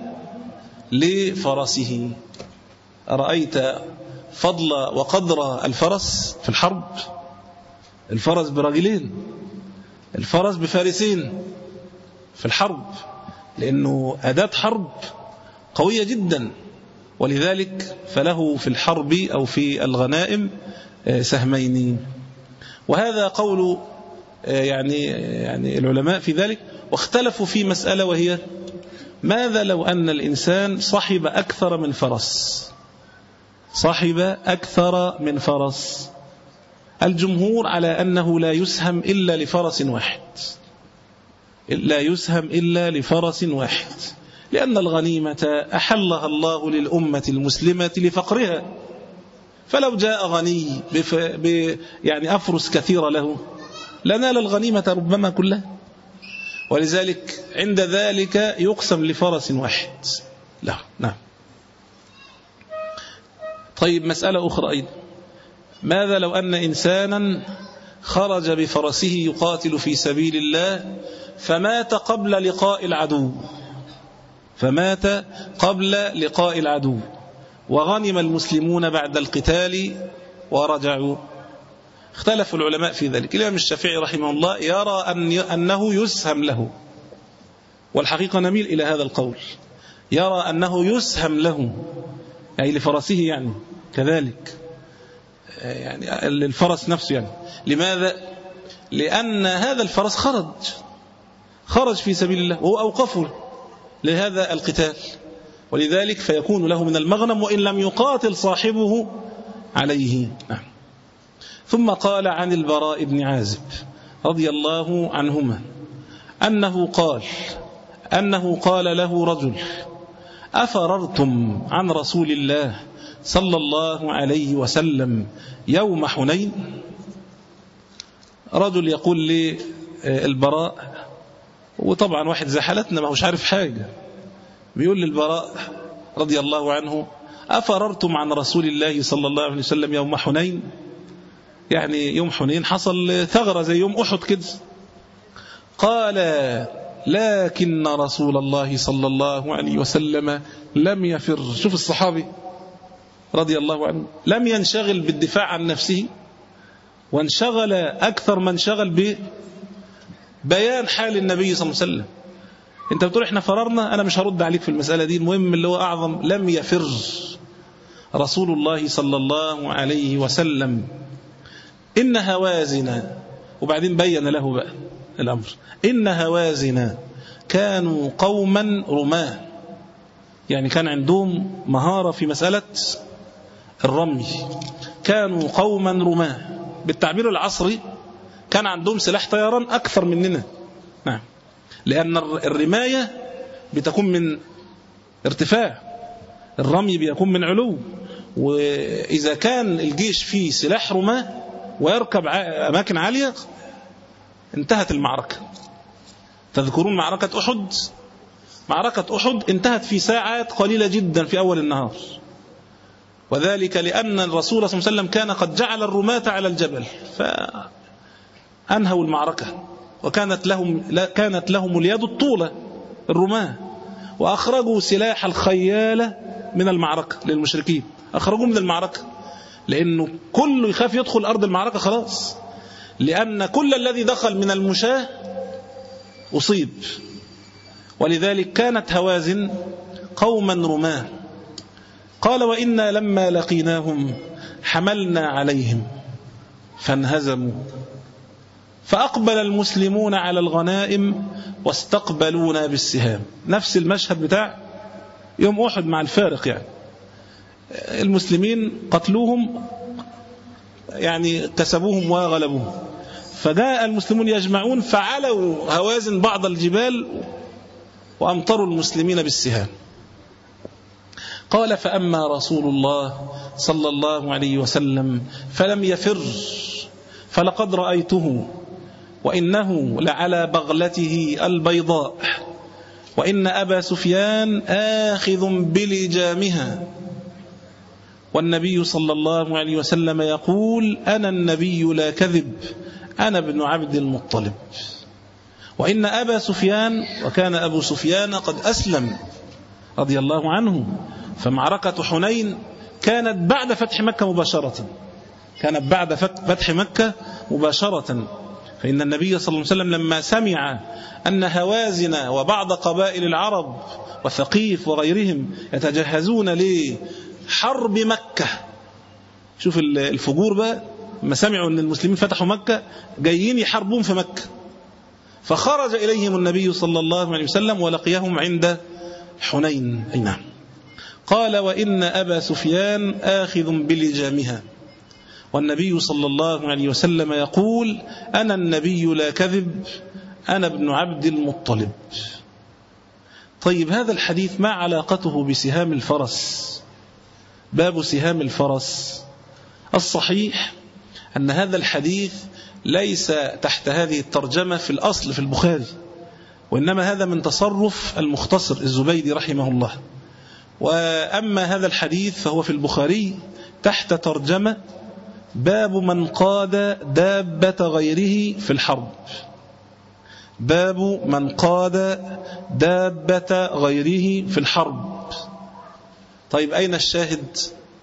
D: لفرسه. أرأيت فضل وقدر الفرس في الحرب؟ الفرس برجلين، الفرس بفارسين في الحرب، لأنه أداة حرب قوية جدا، ولذلك فله في الحرب أو في الغنائم سهمين. وهذا قول يعني يعني العلماء في ذلك. واختلفوا في مسألة وهي ماذا لو أن الإنسان صاحب أكثر من فرس؟ صاحب أكثر من فرس. الجمهور على أنه لا يسهم إلا لفرس واحد، لا يسهم إلا لفرس واحد، لأن الغنيمة أحلها الله للأمة المسلمة لفقرها. فلو جاء غني بف... ب... يعني أفرس كثيرة له لنال الغنيمة ربما كلها، ولذلك عند ذلك يقسم لفرس واحد لا. نعم. طيب مسألة أخرى أيضا، ماذا لو أن إنسانا خرج بفرسه يقاتل في سبيل الله فمات قبل لقاء العدو، فمات قبل لقاء العدو وغنم المسلمون بعد القتال ورجعوا؟ اختلف العلماء في ذلك. الإمام الشافعي رحمه الله يرى أن أنه يسهم له، والحقيقة نميل إلى هذا القول، يرى أنه يسهم له أي لفرسه يعني كذلك، يعني الفرس نفسه يعني. لماذا؟ لأن هذا الفرس خرج خرج في سبيل الله وهو أوقفه لهذا القتال، ولذلك فيكون له من المغنم وإن لم يقاتل صاحبه عليه. نعم. ثم قال عن البراء بن عازب رضي الله عنهما أنه قال أنه قال له رجل أفررتم عن رسول الله صلى الله عليه وسلم يوم حنين؟ رجل يقول لي البراء، وطبعا واحد زي حالتنا ما هوش عارف حاجة، بيقول للبراء رضي الله عنه أفررتم عن رسول الله صلى الله عليه وسلم يوم حنين؟ يعني يوم حنين حصل ثغرة زي يوم أحد كده. قال لكن رسول الله صلى الله عليه وسلم لم يفر. شوف الصحابي رضي الله عنه لم ينشغل بالدفاع عن نفسه، وانشغل أكثر من شغل ببيان حال النبي صلى الله عليه وسلم. انت بتقول احنا فررنا، انا مش هرد عليك في المسألة دي، المهم اللي هو أعظم لم يفر. رسول الله صلى الله عليه وسلم إن هوازن، وبعدين بين له بقى الأمر، إن هوازن كانوا قوما رماه، يعني كان عندهم مهارة في مسألة الرمي، كانوا قوما رماه، بالتعبير العصري كان عندهم سلاح طيران أكثر مننا. نعم، لأن الرماية بتكون من ارتفاع، الرمي بيكون من علو، وإذا كان الجيش فيه سلاح رماه ويركب أماكن عالية انتهت المعركة. تذكرون معركة أحد؟ معركة أحد انتهت في ساعات قليلة جدا في أول النهار، وذلك لأن الرسول صلى الله عليه وسلم كان قد جعل الرماة على الجبل فأنهوا المعركة، وكانت لهم كانت لهم اليد الطولة الرماة، وأخرجوا سلاح الخيالة من المعركة للمشركين، أخرجوا من المعركة لأنه كله يخاف يدخل أرض المعركة خلاص، لأن كل الذي دخل من المشاة أصيب. ولذلك كانت هوازن قوما رماه. قال وإنا لما لقيناهم حملنا عليهم فانهزموا، فأقبل المسلمون على الغنائم واستقبلونا بالسهام. نفس المشهد بتاع يوم أحد مع الفارق، يعني المسلمين قتلوهم، يعني كسبوهم وغلبوهم، فجاء المسلمون يجمعون فعلوا هوازن بعض الجبال وأمطروا المسلمين بالسهام. قال فأما رسول الله صلى الله عليه وسلم فلم يفر، فلقد رأيته وإنه لعلى بغلته البيضاء، وإن أبا سفيان آخذ بلجامها، والنبي صلى الله عليه وسلم يقول أنا النبي لا كذب، أنا ابن عبد المطلب. وإن أبا سفيان، وكان أبو سفيان قد أسلم رضي الله عنه، فمعركة حنين كانت بعد فتح مكة مباشرة، كانت بعد فتح مكة مباشرة. فإن النبي صلى الله عليه وسلم لما سمع أن هوازن وبعض قبائل العرب وثقيف وغيرهم يتجهزون لحرب مكة، شوف الفجور بقى، لما سمعوا أن المسلمين فتحوا مكة جايين يحاربون في مكة، فخرج إليهم النبي صلى الله عليه وسلم ولقيهم عند حنين. أي نعم. قال وإن أبا سفيان آخذ بلجامها، والنبي صلى الله عليه وسلم يقول أنا النبي لا كذب، أنا ابن عبد المطلب. طيب هذا الحديث ما علاقته بسهام الفرس؟ باب سهام الفرس. الصحيح أن هذا الحديث ليس تحت هذه الترجمة في الأصل في البخاري، وإنما هذا من تصرف المختصر الزبيدي رحمه الله. وأما هذا الحديث فهو في البخاري تحت ترجمة باب من قاد دابة غيره في الحرب، باب من قاد دابة غيره في الحرب. طيب أين الشاهد؟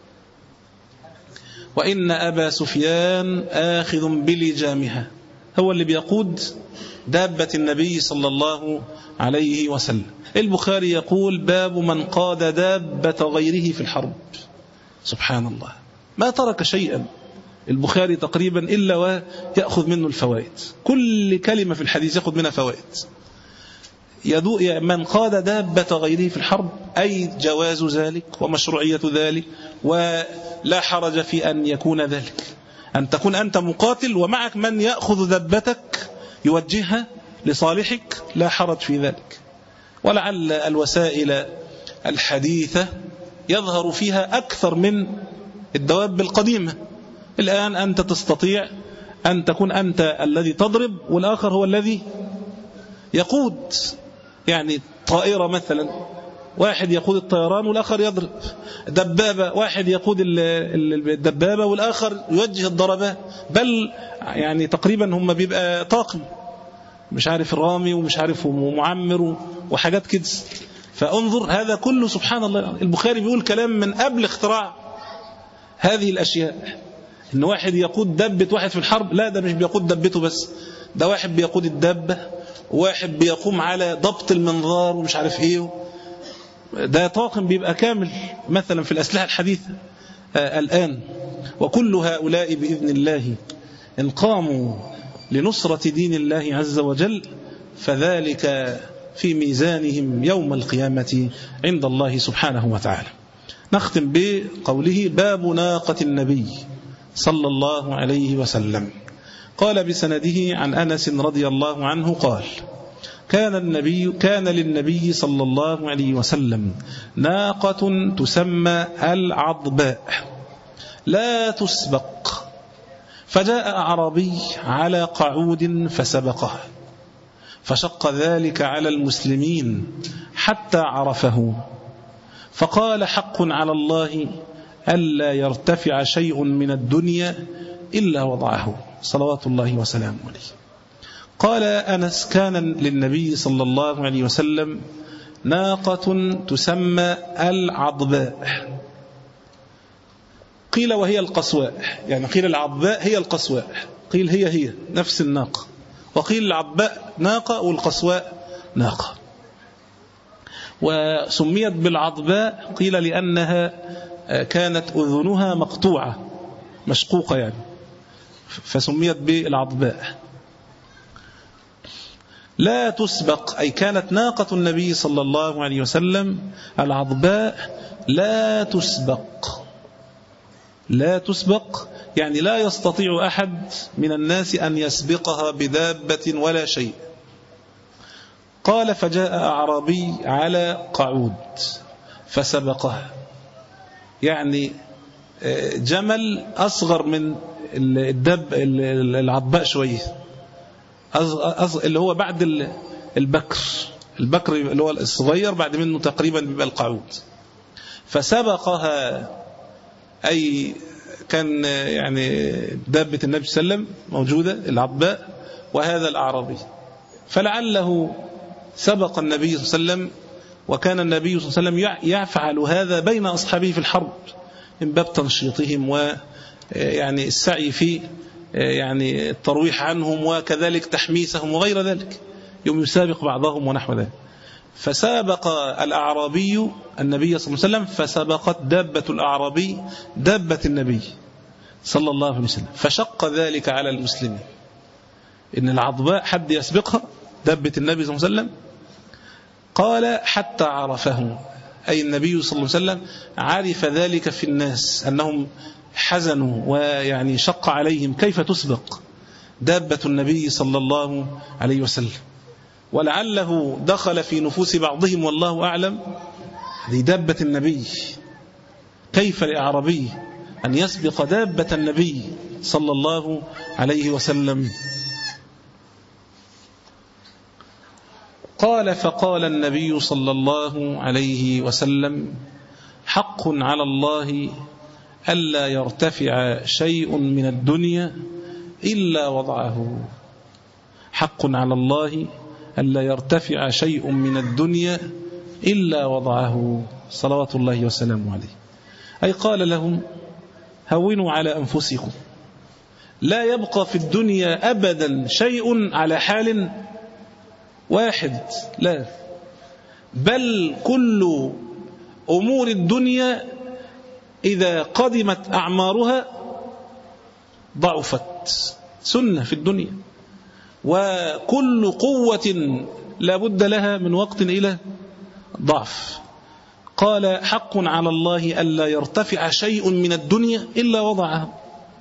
D: وإن أبا سفيان آخذ بلجامها، هو اللي بيقود دابة النبي صلى الله عليه وسلم. البخاري يقول باب من قاد دابة غيره في الحرب. سبحان الله، ما ترك شيئا البخاري تقريبا إلا ويأخذ منه الفوائد، كل كلمة في الحديث يأخذ منها فوائد. يدوء من قاد دابة غيره في الحرب أي جواز ذلك ومشروعية ذلك، ولا حرج في أن يكون ذلك، أن تكون أنت مقاتل ومعك من يأخذ دابتك يوجهها لصالحك، لا حرج في ذلك. ولعل الوسائل الحديثة يظهر فيها أكثر من الدواب القديمة. الآن أنت تستطيع أن تكون أنت الذي تضرب والآخر هو الذي يقود، يعني طائرة مثلا واحد يقود الطيران والآخر يضرب، دبابة واحد يقود الدبابة والآخر يوجه الضربات، بل يعني تقريبا هم بيبقى طاقم، مش عارف رامي ومش عارف معمر وحاجات كده. فانظر هذا كله سبحان الله. البخاري بيقول كلام من قبل اختراع هذه الأشياء، إن واحد يقود دبة واحد في الحرب، لا ده مش بيقود دبته بس، ده واحد بيقود الدبة، وواحد بيقوم على ضبط المنظار ومش عارف ايه، ده طاقم بيبقى كامل مثلا في الأسلحة الحديثة. آه الآن وكل هؤلاء بإذن الله إن قاموا لنصرة دين الله عز وجل فذلك في ميزانهم يوم القيامة عند الله سبحانه وتعالى. نختم بقوله باب ناقة النبي صلى الله عليه وسلم. قال بسنده عن أنس رضي الله عنه قال كان النبي كان للنبي صلى الله عليه وسلم ناقة تسمى العضباء لا تسبق، فجاء أعرابي على قعود فسبقه، فشق ذلك على المسلمين حتى عرفه، فقال حق على الله ألا يرتفع شيء من الدنيا إلا وضعه صلوات الله وسلامه عليه. قال أنس كان للنبي صلى الله عليه وسلم ناقة تسمى العضباء، قيل وهي القصواء، يعني قيل العضباء هي القصواء، قيل هي هي نفس الناقة، وقيل العضباء ناقة والقصواء ناقة. وسميت بالعضباء قيل لأنها كانت أذنها مقطوعة مشقوقة يعني، فسميت بالعضباء. لا تسبق أي كانت ناقة النبي صلى الله عليه وسلم العضباء لا تسبق، لا تسبق يعني لا يستطيع أحد من الناس أن يسبقها بدابة ولا شيء. قال فجاء أعرابي على قعود فسبقها، يعني جمل أصغر من الدب العضباء شوية، اللي هو بعد البكر، البكر اللي هو الصغير بعد منه تقريبا بيبقى القعود، فسبقها أي كان يعني دابة النبي صلى الله عليه وسلم موجودة العضباء وهذا الأعرابي، فلعله سبق النبي صلى الله عليه وسلم، وكان النبي صلى الله عليه وسلم يفعل هذا بين أصحابه في الحرب من باب تنشيطهم ويعني السعي في يعني الترويح عنهم وكذلك تحميسهم وغير ذلك، يوم يسابق بعضهم ونحو ذلك. فسابق الأعرابي النبي صلى الله عليه وسلم، فسبقت دابة الأعرابي دابة النبي صلى الله عليه وسلم، فشق ذلك على المسلمين إن العضباء حد يسبقها دابة النبي صلى الله عليه وسلم. قال حتى عرفه أي النبي صلى الله عليه وسلم عرف ذلك في الناس أنهم حزنوا ويعني شق عليهم كيف تسبق دابة النبي صلى الله عليه وسلم، ولعله دخل في نفوس بعضهم والله أعلم هذه دابة النبي، كيف لأعرابي أن يسبق دابة النبي صلى الله عليه وسلم. قال فقال النبي صلى الله عليه وسلم حق على الله ألا يرتفع شيء من الدنيا إلا وضعه، حق على الله ألا يرتفع شيء من الدنيا إلا وضعه صلوات الله وسلامه عليه. أي قال لهم هونوا على أنفسكم، لا يبقى في الدنيا أبدا شيء على حال واحد، لا، بل كل أمور الدنيا إذا قدمت أعمارها ضعفت، سنة في الدنيا، وكل قوة لا بد لها من وقت إلى ضعف. قال حق على الله ألا يرتفع شيء من الدنيا إلا وضعه،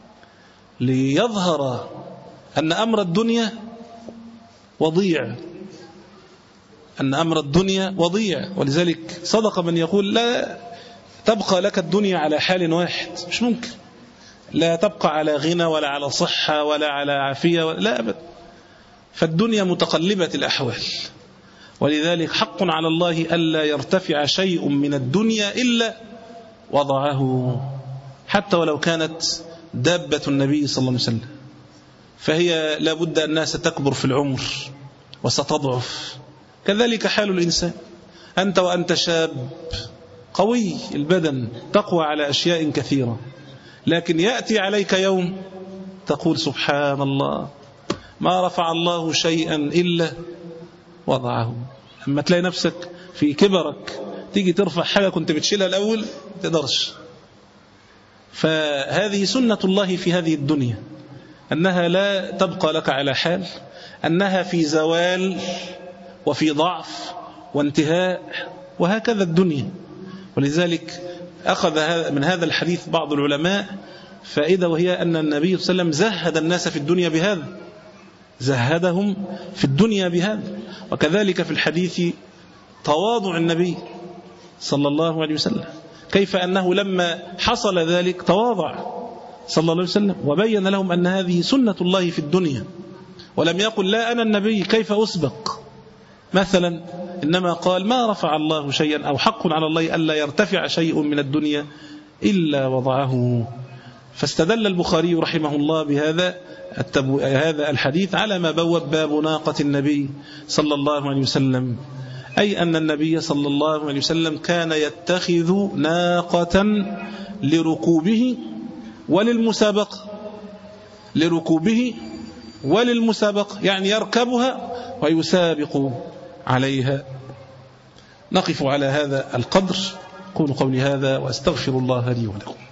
D: ليظهر أن أمر الدنيا وضيع، أن أمر الدنيا وضيع. ولذلك صدق من يقول لا تبقى لك الدنيا على حال واحد، مش ممكن، لا تبقى على غنى ولا على صحة ولا على عافية ولا لا أبدا، فالدنيا متقلبة الأحوال. ولذلك حق على الله ألا يرتفع شيء من الدنيا إلا وضعه، حتى ولو كانت دابة النبي صلى الله عليه وسلم، فهي لابد أنها ستكبر في العمر وستضعف، كذلك حال الإنسان، أنت وأنت شاب قوي البدن تقوى على أشياء كثيرة، لكن يأتي عليك يوم تقول سبحان الله ما رفع الله شيئا إلا وضعه. أما تلاقي نفسك في كبرك تيجي ترفع حاجة كنت بتشيلها الأول تقدرش، فهذه سنة الله في هذه الدنيا، أنها لا تبقى لك على حال، أنها في زوال وفي ضعف وانتهاء، وهكذا الدنيا. ولذلك أخذ من هذا الحديث بعض العلماء فائدة، وهي أن النبي صلى الله عليه وسلم زهد الناس في الدنيا بهذا، زهدهم في الدنيا بهذا. وكذلك في الحديث تواضع النبي صلى الله عليه وسلم، كيف أنه لما حصل ذلك تواضع صلى الله عليه وسلم وبين لهم أن هذه سنة الله في الدنيا، ولم يقل لا أنا النبي كيف أسبق مثلا، إنما قال ما رفع الله شيئا أو حق على الله ألا يرتفع شيء من الدنيا إلا وضعه. فاستدل البخاري رحمه الله بهذا هذا الحديث على ما بوب باب ناقة النبي صلى الله عليه وسلم، أي أن النبي صلى الله عليه وسلم كان يتخذ ناقة لركوبه وللمسابقة، لركوبه وللمسابقة، يعني يركبها ويسابق عليها. نقف على هذا القدر. قولوا قولي هذا وأستغفر الله لي ولكم.